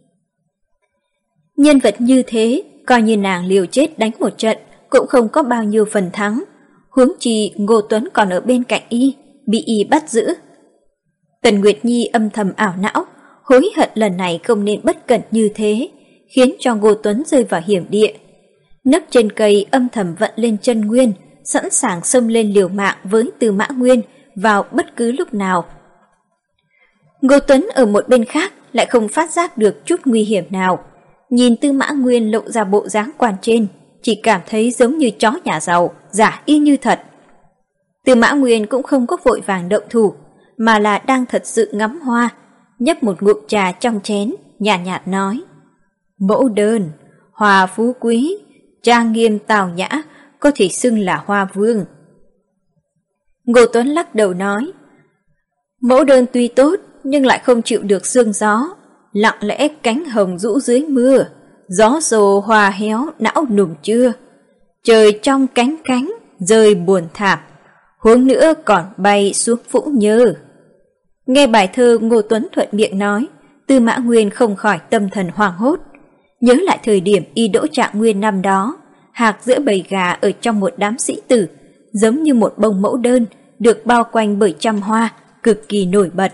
Nhân vật như thế, coi như nàng liều chết đánh một trận cũng không có bao nhiêu phần thắng, huống chi Ngô Tuấn còn ở bên cạnh y, bị y bắt giữ. Tần Nguyệt Nhi âm thầm ảo não, hối hận lần này không nên bất cẩn như thế, khiến cho Ngô Tuấn rơi vào hiểm địa. Nấp trên cây âm thầm vận lên chân nguyên, sẵn sàng xông lên liều mạng với Tư Mã Nguyên vào bất cứ lúc nào. Ngô Tuấn ở một bên khác lại không phát giác được chút nguy hiểm nào. Nhìn Tư Mã Nguyên lộ ra bộ dáng quan trên, chỉ cảm thấy giống như chó nhà giàu, giả y như thật. Tư Mã Nguyên cũng không có vội vàng động thủ, mà là đang thật sự ngắm hoa, nhấp một ngụm trà trong chén, nhạt nhạt nói. Mẫu đơn, hoa phú quý, trang nghiêm tào nhã, có thể xưng là hoa vương. Ngô Tuấn lắc đầu nói. Mẫu đơn tuy tốt, nhưng lại không chịu được sương gió, lặng lẽ cánh hồng rũ dưới mưa, gió xô hoa héo não nùng chưa, trời trong cánh cánh rơi buồn thảm, huống nữa còn bay xuống Vũng Nhơ. Nghe bài thơ Ngô Tuấn thuận miệng nói, Tư Mã Nguyên không khỏi tâm thần hoảng hốt, nhớ lại thời điểm y đỗ trạng nguyên năm đó, hạc giữa bầy gà ở trong một đám sĩ tử, giống như một bông mẫu đơn được bao quanh bởi trăm hoa, cực kỳ nổi bật.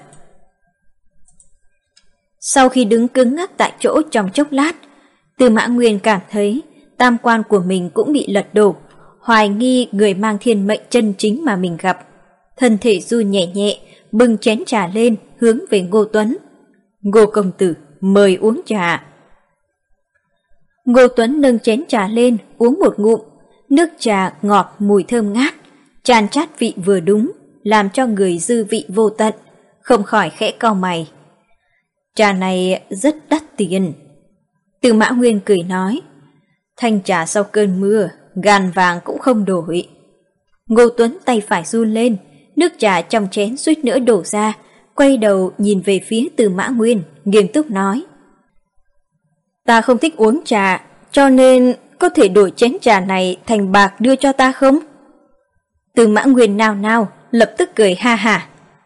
Sau khi đứng cứng ngắc tại chỗ trong chốc lát, Tư Mã Nguyên cảm thấy tam quan của mình cũng bị lật đổ, hoài nghi người mang thiên mệnh chân chính mà mình gặp. Thân thể run nhẹ nhẹ, bưng chén trà lên hướng về Ngô Tuấn. Ngô công tử, mời uống trà. Ngô Tuấn nâng chén trà lên, uống một ngụm, nước trà ngọt mùi thơm ngát, chan chát vị vừa đúng, làm cho người dư vị vô tận, không khỏi khẽ cau mày. Trà này rất đắt tiền. Tư Mã Nguyên cười nói, thanh trà sau cơn mưa, gàn vàng cũng không đổi. Ngô Tuấn tay phải run lên, nước trà trong chén suýt nữa đổ ra, quay đầu nhìn về phía Tư Mã Nguyên, nghiêm túc nói. Ta không thích uống trà, cho nên có thể đổi chén trà này thành bạc đưa cho ta không? Tư Mã Nguyên nao nao, lập tức cười ha hả.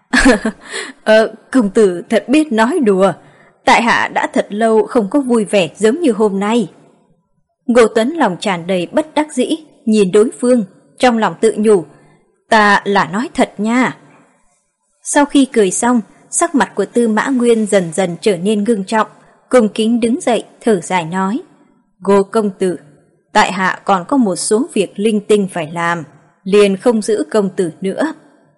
Công tử thật biết nói đùa, tại hạ đã thật lâu không có vui vẻ giống như hôm nay. Ngô Tuấn lòng tràn đầy bất đắc dĩ, nhìn đối phương, trong lòng tự nhủ, ta là nói thật nha. Sau khi cười xong, sắc mặt của Tư Mã Nguyên dần dần trở nên ngưng trọng, cung kính đứng dậy, thở dài nói, Ngô công tử, tại hạ còn có một số việc linh tinh phải làm, liền không giữ công tử nữa.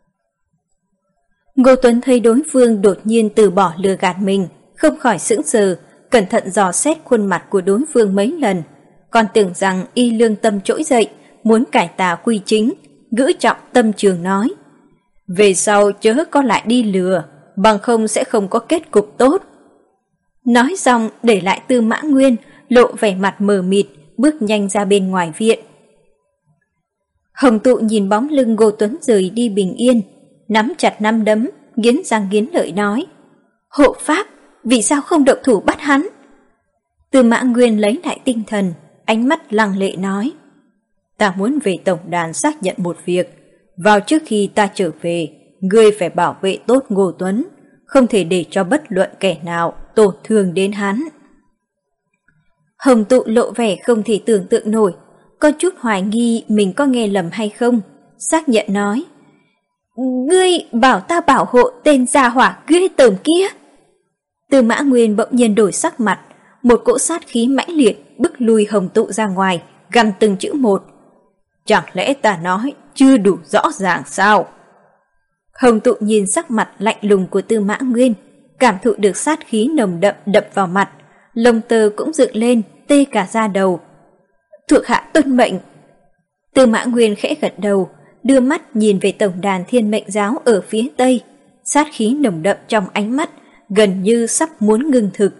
Ngô Tuấn thấy đối phương đột nhiên từ bỏ lừa gạt mình, không khỏi sững sờ, cẩn thận dò xét khuôn mặt của đối phương mấy lần, còn tưởng rằng y lương tâm trỗi dậy, muốn cải tà quy chính, ngữ trọng tâm trường nói. Về sau chớ có lại đi lừa, bằng không sẽ không có kết cục tốt. Nói xong để lại Tư Mã Nguyên, lộ vẻ mặt mờ mịt, bước nhanh ra bên ngoài viện. Hồng Tụ nhìn bóng lưng Ngô Tuấn rời đi bình yên, nắm chặt nắm đấm, nghiến răng nghiến lợi nói: Hộ pháp, vì sao không động thủ bắt hắn? Tư Mã Nguyên lấy lại tinh thần, ánh mắt lăng lệ nói: Ta muốn về tổng đàn xác nhận một việc. Vào trước khi ta trở về, ngươi phải bảo vệ tốt Ngô Tuấn, không thể để cho bất luận kẻ nào tổn thương đến hắn. Hồng Tụ lộ vẻ không thể tưởng tượng nổi, có chút hoài nghi mình có nghe lầm hay không, xác nhận nói: Ngươi bảo ta bảo hộ tên gia hỏa ghê tởm kia. Tư Mã Nguyên bỗng nhiên đổi sắc mặt, một cỗ sát khí mãnh liệt bức lui Hồng Tụ ra ngoài, gằn từng chữ một: Chẳng lẽ ta nói chưa đủ rõ ràng sao? Hồng Tụ nhìn sắc mặt lạnh lùng của Tư Mã Nguyên, cảm thụ được sát khí nồng đậm đập vào mặt, lông tơ cũng dựng lên, tê cả da đầu. Thuộc hạ tuân mệnh. Tư Mã Nguyên khẽ gật đầu, đưa mắt nhìn về tổng đàn Thiên Mệnh Giáo ở phía tây, sát khí nồng đậm trong ánh mắt, gần như sắp muốn ngưng thực.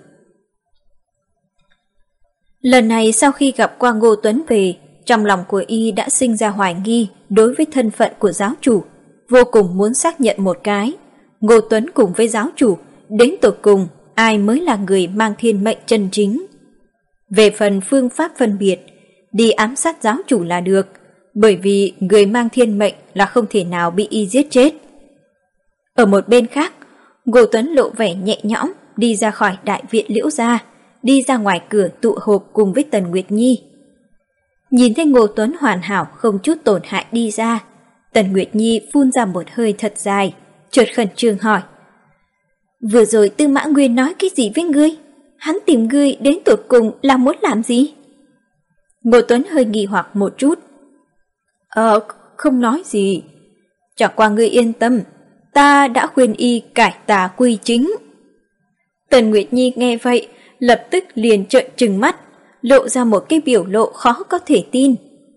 Lần này sau khi gặp qua Ngô Tuấn về, trong lòng của y đã sinh ra hoài nghi đối với thân phận của giáo chủ, vô cùng muốn xác nhận một cái, Ngô Tuấn cùng với giáo chủ, đến tột cùng ai mới là người mang thiên mệnh chân chính. Về phần phương pháp phân biệt, đi ám sát giáo chủ là được, bởi vì người mang thiên mệnh là không thể nào bị y giết chết. Ở một bên khác, Ngô Tuấn lộ vẻ nhẹ nhõm đi ra khỏi đại viện Liễu gia, đi ra ngoài cửa tụ họp cùng với Tần Nguyệt Nhi. Nhìn thấy Ngô Tuấn hoàn hảo không chút tổn hại đi ra, Tần Nguyệt Nhi phun ra một hơi thật dài, chợt khẩn trương hỏi: Vừa rồi Tư Mã Nguyên nói cái gì với ngươi? Hắn tìm ngươi đến tột cùng là muốn làm gì? Ngô Tuấn hơi nghi hoặc một chút. Không nói gì. Chẳng qua ngươi yên tâm, ta đã khuyên y cải tà quy chính. Tần Nguyệt Nhi nghe vậy, lập tức liền trợn trừng mắt, lộ ra một cái biểu lộ khó có thể tin.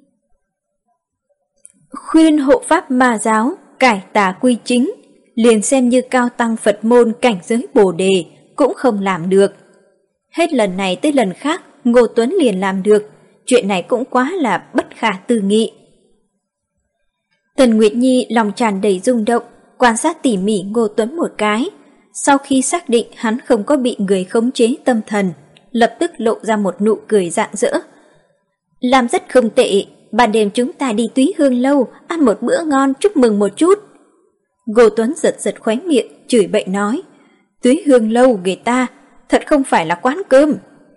Khuyên hộ pháp ma giáo cải tà quy chính, liền xem như cao tăng Phật môn cảnh giới Bồ đề cũng không làm được. Hết lần này tới lần khác Ngô Tuấn liền làm được, chuyện này cũng quá là bất khả tư nghị. Tần Nguyệt Nhi lòng tràn đầy rung động, quan sát tỉ mỉ Ngô Tuấn một cái. Sau khi xác định hắn không có bị người khống chế tâm thần, lập tức lộ ra một nụ cười rạng rỡ. Làm rất không tệ, ban đêm chúng ta đi Túy Hương lâu ăn một bữa ngon chúc mừng một chút. Ngô Tuấn giật giật khóe miệng, chửi bậy nói: Túy Hương lâu người ta, thật không phải là quán cơm.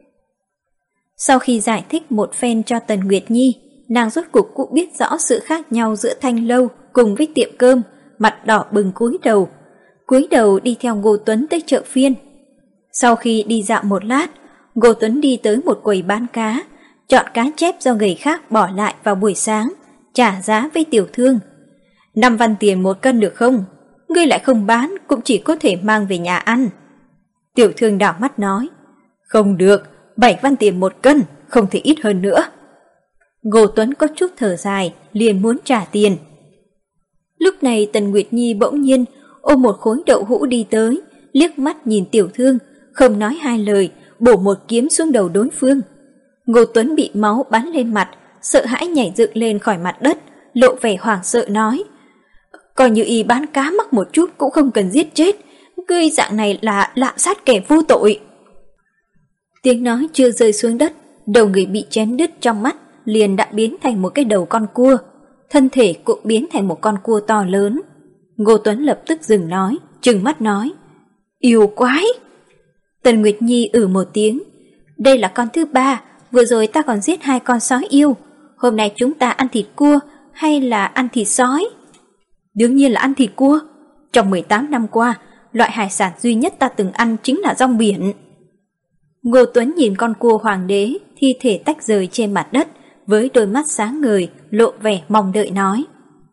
Sau khi giải thích một phen cho Tần Nguyệt Nhi, nàng rốt cuộc cũng biết rõ sự khác nhau giữa thanh lâu cùng với tiệm cơm, mặt đỏ bừng cúi đầu đi theo Ngô Tuấn tới chợ phiên. Sau khi đi dạo một lát, Ngô Tuấn đi tới một quầy bán cá, chọn cá chép do người khác bỏ lại vào buổi sáng, trả giá với tiểu thương. 5 văn tiền một cân được không? Ngươi lại không bán, cũng chỉ có thể mang về nhà ăn. Tiểu thương đảo mắt nói: Không được, 7 văn tiền một cân, không thể ít hơn nữa. Ngô Tuấn có chút thở dài, liền muốn trả tiền. Lúc này Tần Nguyệt Nhi bỗng nhiên ôm một khối đậu hũ đi tới, liếc mắt nhìn tiểu thương, không nói hai lời, bổ một kiếm xuống đầu đối phương. Ngô Tuấn bị máu bắn lên mặt, sợ hãi nhảy dựng lên khỏi mặt đất, lộ vẻ hoảng sợ nói: Coi như y bán cá mắc một chút cũng không cần giết chết, ngươi dạng này là lạm sát kẻ vô tội. Tiếng nói chưa rơi xuống đất, đầu người bị chém đứt trong mắt liền đã biến thành một cái đầu con cua, thân thể cũng biến thành một con cua to lớn. Ngô Tuấn lập tức dừng nói, trừng mắt nói: Yêu quái! Tần Nguyệt Nhi một tiếng: Đây là con thứ 3, vừa rồi ta còn giết 2 con sói yêu, hôm nay chúng ta ăn thịt cua hay là ăn thịt sói? Đương nhiên là ăn thịt cua. Trong 18 năm qua, loại hải sản duy nhất ta từng ăn chính là rong biển. Ngô Tuấn nhìn con cua hoàng đế thi thể tách rời trên mặt đất, với đôi mắt sáng ngời, lộ vẻ mong đợi nói.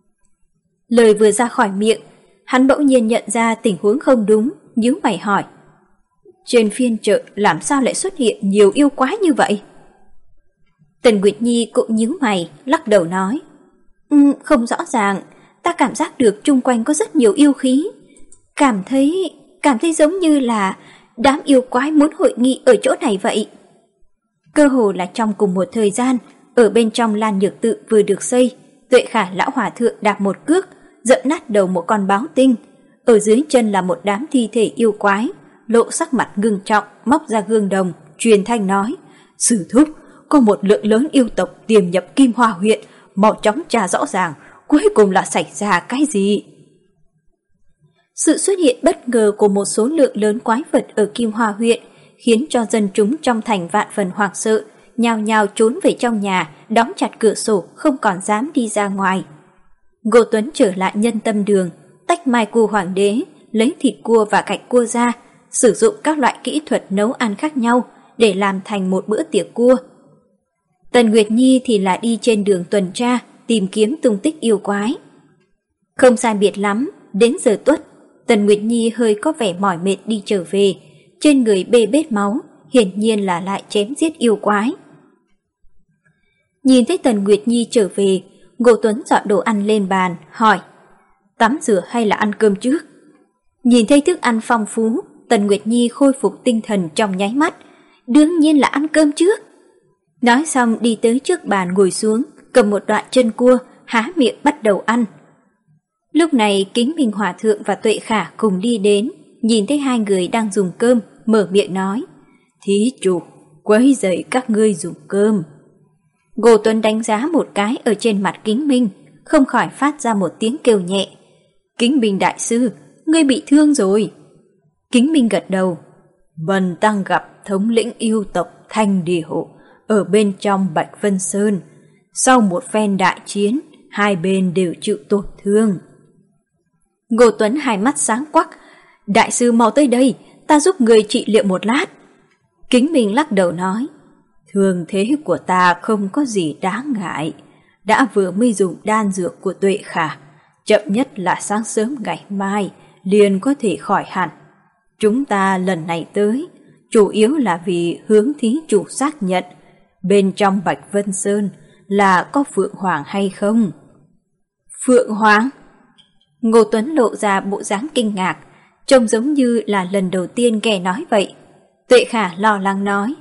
Lời vừa ra khỏi miệng, hắn bỗng nhiên nhận ra tình huống không đúng, nhíu mày hỏi: Trên phiên chợ làm sao lại xuất hiện nhiều yêu quái như vậy? Tần Nguyệt Nhi cũng nhíu mày, lắc đầu nói: Không rõ ràng, ta cảm giác được chung quanh có rất nhiều yêu khí, cảm thấy giống như là đám yêu quái muốn hội nghị ở chỗ này vậy. Cơ hồ là trong cùng một thời gian, ở bên trong Lan Nhược Tự vừa được xây, Tuệ Khả lão hòa thượng đạp một cước, dẫm nát đầu một con báo tinh. Ở dưới chân là một đám thi thể yêu quái, lộ sắc mặt ngưng trọng, móc ra gương đồng, truyền thanh nói: "Sư thúc, có một lượng lớn yêu tộc tiềm nhập Kim Hoa huyện, mau chóng tra rõ ràng, cuối cùng là xảy ra cái gì?" Sự xuất hiện bất ngờ của một số lượng lớn quái vật ở Kim Hoa huyện khiến cho dân chúng trong thành vạn phần hoảng sợ, nhao nhao trốn về trong nhà, đóng chặt cửa sổ, không còn dám đi ra ngoài. Ngô Tuấn trở lại Nhân Tâm Đường, tách mai cua hoàng đế, lấy thịt cua và gạch cua ra, sử dụng các loại kỹ thuật nấu ăn khác nhau để làm thành một bữa tiệc cua. Tần Nguyệt Nhi thì là đi trên đường tuần tra, tìm kiếm tung tích yêu quái. Không sai biệt lắm, đến giờ tuất, Tần Nguyệt Nhi hơi có vẻ mỏi mệt đi trở về, trên người bê bết máu, hiển nhiên là lại chém giết yêu quái. Nhìn thấy Tần Nguyệt Nhi trở về, Ngô Tuấn dọn đồ ăn lên bàn, hỏi: "Tắm rửa hay là ăn cơm trước?" Nhìn thấy thức ăn phong phú, Tần Nguyệt Nhi khôi phục tinh thần trong nháy mắt, đương nhiên là ăn cơm trước. Nói xong đi tới trước bàn ngồi xuống, cầm một đoạn chân cua, há miệng bắt đầu ăn. Lúc này Kính Minh Hòa Thượng và Tuệ Khả cùng đi đến, nhìn thấy hai người đang dùng cơm, mở miệng nói: "Thí chủ, quấy rầy các ngươi dùng cơm." Ngô Tuấn đánh giá một cái ở trên mặt Kính Minh, không khỏi phát ra một tiếng kêu nhẹ: "Kính Minh đại sư, ngươi bị thương rồi." Kính Minh gật đầu: "Bần tăng gặp thống lĩnh yêu tộc Thanh Điểu ở bên trong Bạch Vân Sơn. Sau một phen đại chiến, hai bên đều chịu tổn thương." Ngô Tuấn hai mắt sáng quắc: "Đại sư mau tới đây, ta giúp người trị liệu một lát." Kính Minh lắc đầu nói: "Thương thế của ta không có gì đáng ngại, đã vừa mới dùng đan dược của Tuệ Khả, chậm nhất là sáng sớm ngày mai liền có thể khỏi hẳn. Chúng ta lần này tới, chủ yếu là vì hướng thí chủ xác nhận bên trong Bạch Vân Sơn là có Phượng Hoàng hay không." "Phượng Hoàng?" Ngô Tuấn lộ ra bộ dáng kinh ngạc, trông giống như là lần đầu tiên nghe nói vậy. Tuệ Khả lo lắng nói: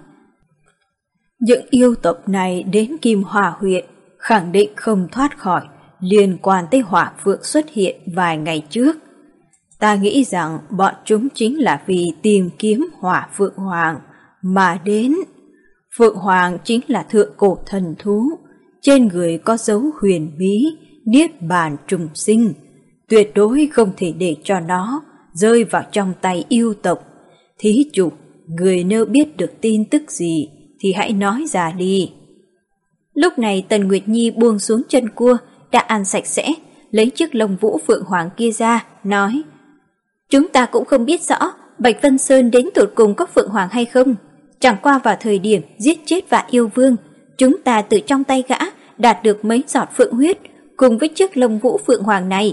"Những yêu tộc này đến Kim Hòa huyện khẳng định không thoát khỏi liên quan tới hỏa phượng xuất hiện vài ngày trước. Ta nghĩ rằng bọn chúng chính là vì tìm kiếm hỏa Phượng Hoàng mà đến. Phượng Hoàng chính là thượng cổ thần thú, trên người có dấu huyền bí, niết bàn trùng sinh, tuyệt đối không thể để cho nó rơi vào trong tay yêu tộc. Thí chủ, người nếu biết được tin tức gì thì hãy nói ra đi." Lúc này Tần Nguyệt Nhi buông xuống chân cua đã ăn sạch sẽ, lấy chiếc lông vũ Phượng Hoàng kia ra, nói: "Chúng ta cũng không biết rõ Bạch Vân Sơn đến tột cùng có Phượng Hoàng hay không. Chẳng qua vào thời điểm giết chết Vạn Yêu Vương, chúng ta từ trong tay gã đạt được mấy giọt phượng huyết cùng với chiếc lông vũ Phượng Hoàng này."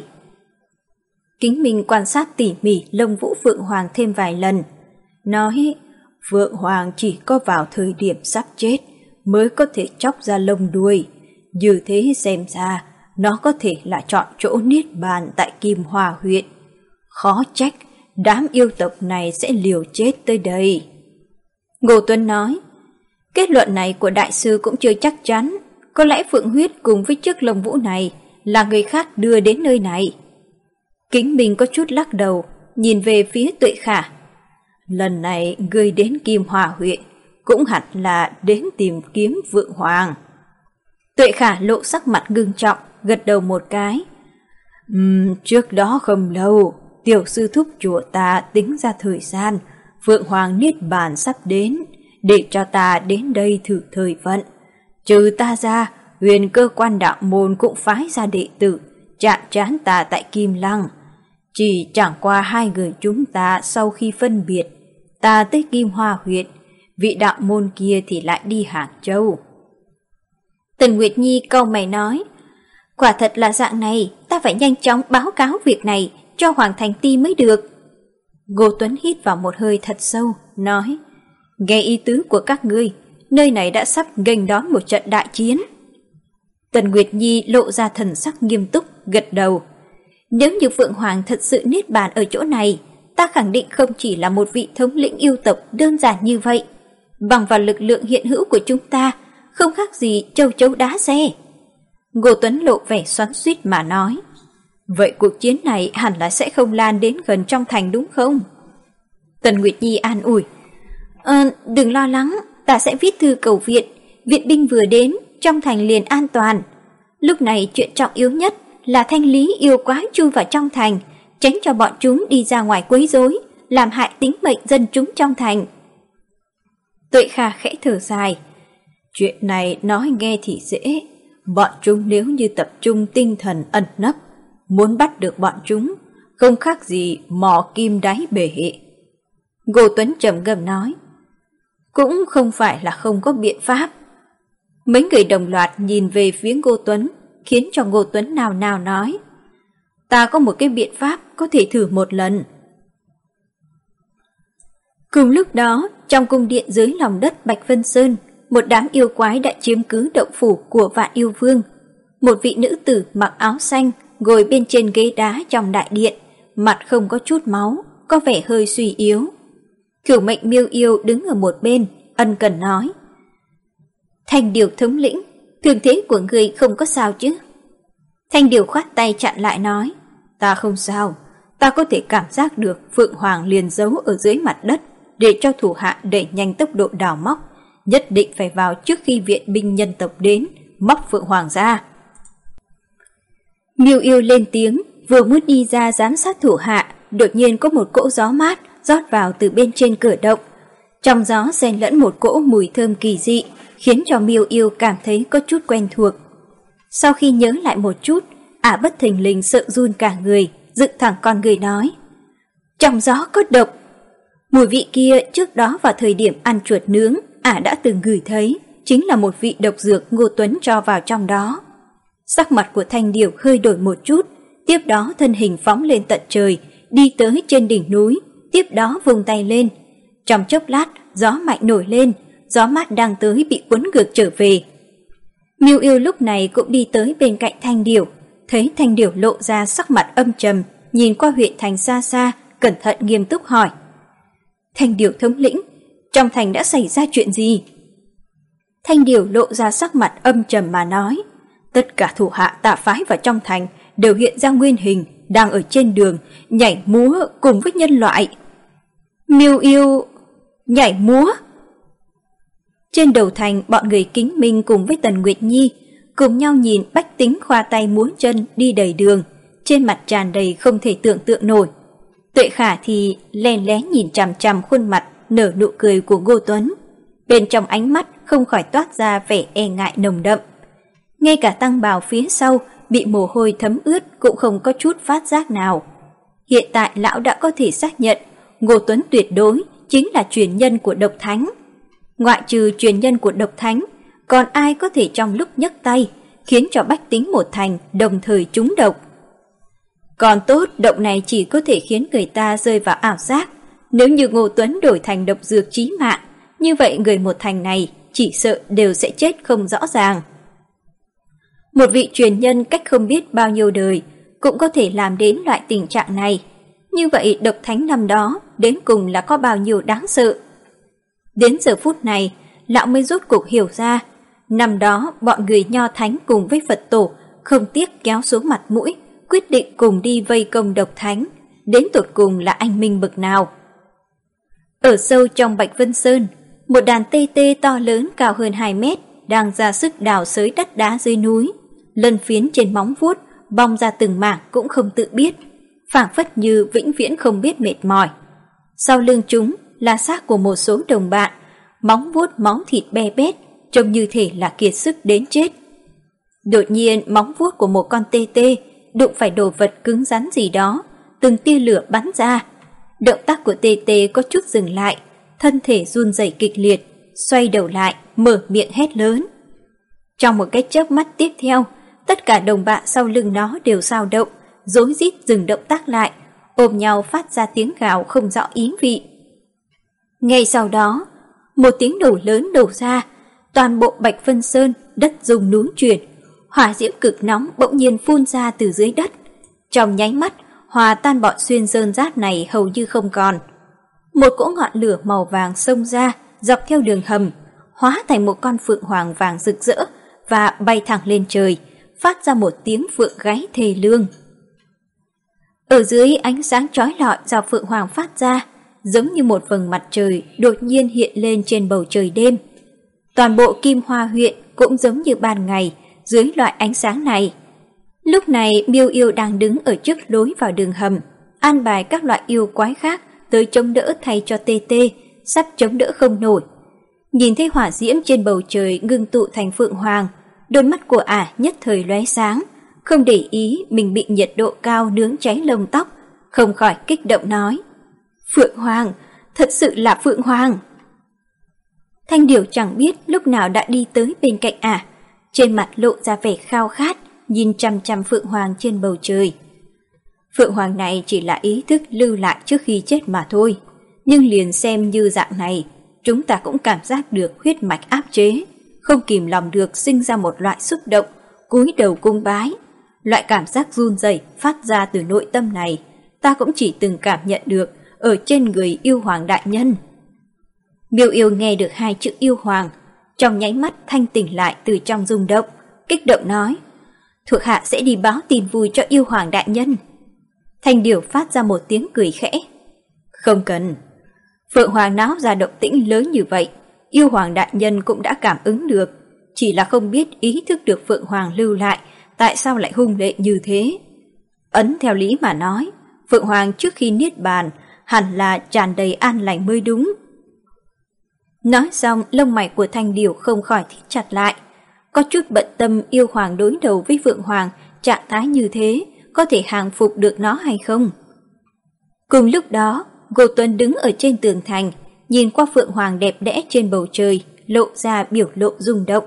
Kính Minh quan sát tỉ mỉ lông vũ Phượng Hoàng thêm vài lần, nói: "Phượng Hoàng chỉ có vào thời điểm sắp chết mới có thể chóc ra lông đuôi. Như thế xem ra, nó có thể là chọn chỗ niết bàn tại Kim Hòa huyện. Khó trách đám yêu tộc này sẽ liều chết tới đây." Ngô Tuấn nói: "Kết luận này của đại sư cũng chưa chắc chắn, có lẽ phượng huyết cùng với chiếc lông vũ này là người khác đưa đến nơi này." Kính Minh có chút lắc đầu, nhìn về phía Tuệ Khả: "Lần này ngươi đến Kim Hòa huyện cũng hẳn là đến tìm kiếm Phượng Hoàng." Tuệ Khả lộ sắc mặt ngưng trọng, gật đầu một cái: Trước đó không lâu, tiểu sư thúc chùa ta tính ra thời gian Phượng Hoàng niết bàn sắp đến, để cho ta đến đây thử thời vận. Trừ ta ra, Huyền Cơ Quan đạo môn cũng phái ra đệ tử chạm trán ta tại Kim Lăng. Chỉ chẳng qua hai người chúng ta sau khi phân biệt, ta tới Kim Hoa huyện, vị đạo môn kia thì lại đi Hàng Châu." Tần Nguyệt Nhi cau mày nói: "Quả thật là dạng này, ta phải nhanh chóng báo cáo việc này cho Hoàng Thành Ti mới được." Ngô Tuấn hít vào một hơi thật sâu, nói: "Nghe ý tứ của các ngươi, nơi này đã sắp nghênh đón một trận đại chiến." Tần Nguyệt Nhi lộ ra thần sắc nghiêm túc, gật đầu: "Nếu như Phượng Hoàng thật sự niết bàn ở chỗ này, ta khẳng định không chỉ là một vị thống lĩnh yêu tộc đơn giản như vậy. bằng vào lực lượng hiện hữu của chúng ta, không khác gì châu chấu đá xe. Ngô Tuấn lộ vẻ xoắn xuýt mà nói. Vậy cuộc chiến này hẳn là sẽ không lan đến gần trong thành đúng không? Tần Nguyệt Nhi an ủi. Đừng lo lắng, ta sẽ viết thư cầu viện, viện binh vừa đến, trong thành liền an toàn. Lúc này chuyện trọng yếu nhất là thanh lý yêu quái chui vào trong thành, tránh cho bọn chúng đi ra ngoài quấy rối, làm hại tính mệnh dân chúng trong thành. Tuệ Kha khẽ thở dài. Chuyện này nói nghe thì dễ, bọn chúng nếu như tập trung tinh thần ẩn nấp, muốn bắt được bọn chúng, không khác gì mò kim đáy bể. Ngô Tuấn trầm ngâm nói. Cũng không phải là không có biện pháp. Mấy người đồng loạt nhìn về phía Ngô Tuấn, khiến cho Ngô Tuấn nào nào nói. Ta có một cái biện pháp có thể thử một lần. Cùng lúc đó, trong cung điện dưới lòng đất Bạch Vân Sơn, một đám yêu quái đã chiếm cứ động phủ của Vạn Yêu Vương. Một vị nữ tử mặc áo xanh ngồi bên trên ghế đá trong đại điện, mặt không có chút máu, có vẻ hơi suy yếu. Cửu Mệnh Miêu Yêu đứng ở một bên, ân cần nói. Thanh Điều thống lĩnh, thương thế của người không có sao chứ? Thanh Điều khoát tay chặn lại nói. Ta không sao, ta có thể cảm giác được Phượng Hoàng liền giấu ở dưới mặt đất, để cho thủ hạ đẩy nhanh tốc độ đào móc, nhất định phải vào trước khi viện binh nhân tộc đến, móc Phượng Hoàng ra. Miêu Yêu lên tiếng, vừa muốn đi ra giám sát thủ hạ, đột nhiên có một cỗ gió mát rót vào từ bên trên cửa động. Trong gió xen lẫn một cỗ mùi thơm kỳ dị, khiến cho Miêu Yêu cảm thấy có chút quen thuộc. Sau khi nhớ lại một chút, ả bất thình lình sợ run cả người, dựng thẳng con người nói. Trong gió có độc. Mùi vị kia trước đó vào thời điểm ăn chuột nướng, ả đã từng ngửi thấy, chính là một vị độc dược Ngô Tuấn cho vào trong đó. Sắc mặt của Thanh Điều hơi đổi một chút, tiếp đó thân hình phóng lên tận trời, đi tới trên đỉnh núi, tiếp đó vung tay lên. Trong chốc lát, gió mạnh nổi lên, gió mát đang tới bị cuốn ngược trở về. Miêu Yêu lúc này cũng đi tới bên cạnh Thanh Điều, thấy Thanh Điều lộ ra sắc mặt âm trầm, nhìn qua huyện thành xa xa, cẩn thận nghiêm túc hỏi. Thanh Điều thống lĩnh, trong thành đã xảy ra chuyện gì? Thanh Điều lộ ra sắc mặt âm trầm mà nói. Tất cả thủ hạ tạ phái vào trong thành đều hiện ra nguyên hình, đang ở trên đường, nhảy múa cùng với nhân loại. Miêu Yêu nhảy múa? Trên đầu thành, bọn người Kính Minh cùng với Tần Nguyệt Nhi cùng nhau nhìn bách tính khoa tay múa chân đi đầy đường, trên mặt tràn đầy không thể tưởng tượng nổi. Tuệ Khả thì lén lén nhìn chằm chằm khuôn mặt nở nụ cười của Ngô Tuấn, bên trong ánh mắt không khỏi toát ra vẻ e ngại nồng đậm. Ngay cả tăng bào phía sau bị mồ hôi thấm ướt cũng không có chút phát giác nào. Hiện tại lão đã có thể xác nhận Ngô Tuấn tuyệt đối chính là truyền nhân của độc thánh. Ngoại trừ truyền nhân của độc thánh, còn ai có thể trong lúc nhấc tay khiến cho bách tính một thành đồng thời trúng độc? Còn tốt, độc này chỉ có thể khiến người ta rơi vào ảo giác. Nếu như Ngô Tuấn đổi thành độc dược chí mạng, như vậy người một thành này chỉ sợ đều sẽ chết không rõ ràng. Một vị truyền nhân cách không biết bao nhiêu đời cũng có thể làm đến loại tình trạng này. Như vậy độc thánh năm đó đến cùng là có bao nhiêu đáng sợ? Đến giờ phút này, lão mới rốt cuộc hiểu ra, năm đó bọn người Nho Thánh cùng với Phật Tổ không tiếc kéo xuống mặt mũi, quyết định cùng đi vây công độc thánh, đến tột cùng là anh minh bậc nào. Ở sâu trong Bạch Vân Sơn, một đàn tê tê to lớn cao hơn 2 mét đang ra sức đào xới đất đá dưới núi, lân phiến trên móng vuốt bong ra từng mảng cũng không tự biết, phảng phất như vĩnh viễn không biết mệt mỏi. Sau lưng chúng là xác của một số đồng bạn, móng vuốt máu thịt be bét, trông như thể là kiệt sức đến chết. Đột nhiên móng vuốt của một con tê tê đụng phải đồ vật cứng rắn gì đó, từng tia lửa bắn ra. Động tác của tê tê có chút dừng lại, thân thể run rẩy kịch liệt, xoay đầu lại, mở miệng hét lớn. Trong một cái chớp mắt tiếp theo, tất cả đồng bạn sau lưng nó đều xao động, rối rít dừng động tác lại, ôm nhau phát ra tiếng gào không rõ ý vị. Ngay sau đó, một tiếng nổ lớn đổ ra, toàn bộ Bạch Vân Sơn đất rung núi chuyển, hỏa diễm cực nóng bỗng nhiên phun ra từ dưới đất. Trong nháy mắt, hòa tan bọn xuyên rơn rát này hầu như không còn. Một cỗ ngọn lửa màu vàng xông ra, dọc theo đường hầm, hóa thành một con phượng hoàng vàng rực rỡ và bay thẳng lên trời, phát ra một tiếng phượng gáy thê lương. Ở dưới ánh sáng chói lọi do phượng hoàng phát ra, giống như một vầng mặt trời đột nhiên hiện lên trên bầu trời đêm. Toàn bộ Kim Hoa huyện cũng giống như ban ngày dưới loại ánh sáng này. Lúc này Miêu Yêu đang đứng ở trước lối vào đường hầm, an bài các loại yêu quái khác tới chống đỡ thay cho Tê Tê, sắp chống đỡ không nổi. Nhìn thấy hỏa diễm trên bầu trời ngưng tụ thành phượng hoàng, đôi mắt của ả nhất thời lóe sáng, không để ý mình bị nhiệt độ cao nướng cháy lông tóc, không khỏi kích động nói: Phượng Hoàng, thật sự là Phượng Hoàng. Thanh Điểu chẳng biết lúc nào đã đi tới bên cạnh ả, trên mặt lộ ra vẻ khao khát, nhìn chằm chằm Phượng Hoàng trên bầu trời. Phượng Hoàng này chỉ là ý thức lưu lại trước khi chết mà thôi, nhưng liền xem như dạng này, chúng ta cũng cảm giác được huyết mạch áp chế, không kìm lòng được sinh ra một loại xúc động, cúi đầu cung bái. Loại cảm giác run rẩy phát ra từ nội tâm này, ta cũng chỉ từng cảm nhận được ở trên người yêu hoàng đại nhân. Miêu Yêu nghe được hai chữ yêu hoàng, trong nháy mắt thanh tỉnh lại từ trong rung động, kích động nói: Thuộc hạ sẽ đi báo tin vui cho yêu hoàng đại nhân. Thanh Điểu phát ra một tiếng cười khẽ: Không cần. Phượng Hoàng náo ra động tĩnh lớn như vậy, yêu hoàng đại nhân cũng đã cảm ứng được, chỉ là không biết ý thức được Phượng Hoàng lưu lại tại sao lại hung lệ như thế. Ấn theo lý mà nói, Phượng Hoàng trước khi niết bàn hẳn là tràn đầy an lành mới đúng. Nói xong, lông mày của Thanh Điểu không khỏi thít chặt lại, có chút bận tâm yêu hoàng đối đầu với Phượng Hoàng trạng thái như thế có thể hàng phục được nó hay không. Cùng lúc đó, Ngô Tuấn đứng ở trên tường thành, nhìn qua Phượng Hoàng đẹp đẽ trên bầu trời, lộ ra biểu lộ rung động.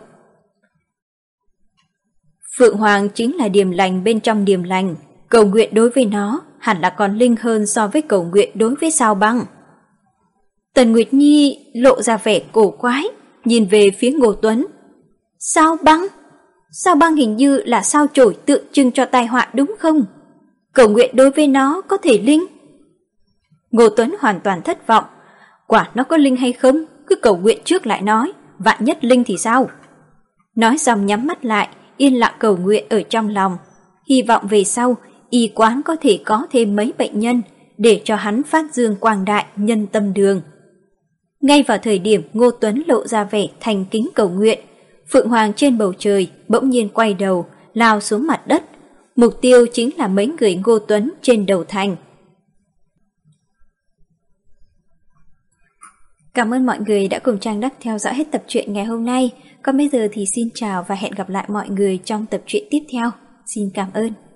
Phượng Hoàng chính là điềm lành bên trong điềm lành, cầu nguyện đối với nó hẳn là còn linh hơn so với cầu nguyện đối với Sao Băng. Tần Nguyệt Nhi lộ ra vẻ cổ quái, nhìn về phía Ngô Tuấn. Sao Băng? Sao Băng hình như là sao chổi tượng trưng cho tai họa đúng không? Cầu nguyện đối với nó có thể linh? Ngô Tuấn hoàn toàn thất vọng. Quả nó có linh hay không, cứ cầu nguyện trước lại nói, vạn nhất linh thì sao? Nói xong nhắm mắt lại, yên lặng cầu nguyện ở trong lòng, hy vọng về sau y quán có thể có thêm mấy bệnh nhân để cho hắn phát dương quang đại nhân tâm đường. Ngay vào thời điểm Ngô Tuấn lộ ra vẻ thành kính cầu nguyện, Phượng Hoàng trên bầu trời bỗng nhiên quay đầu, lao xuống mặt đất. Mục tiêu chính là mấy người Ngô Tuấn trên đầu thành. Cảm ơn mọi người đã cùng Trang Đắc theo dõi hết tập truyện ngày hôm nay. Còn bây giờ thì xin chào và hẹn gặp lại mọi người trong tập truyện tiếp theo. Xin cảm ơn.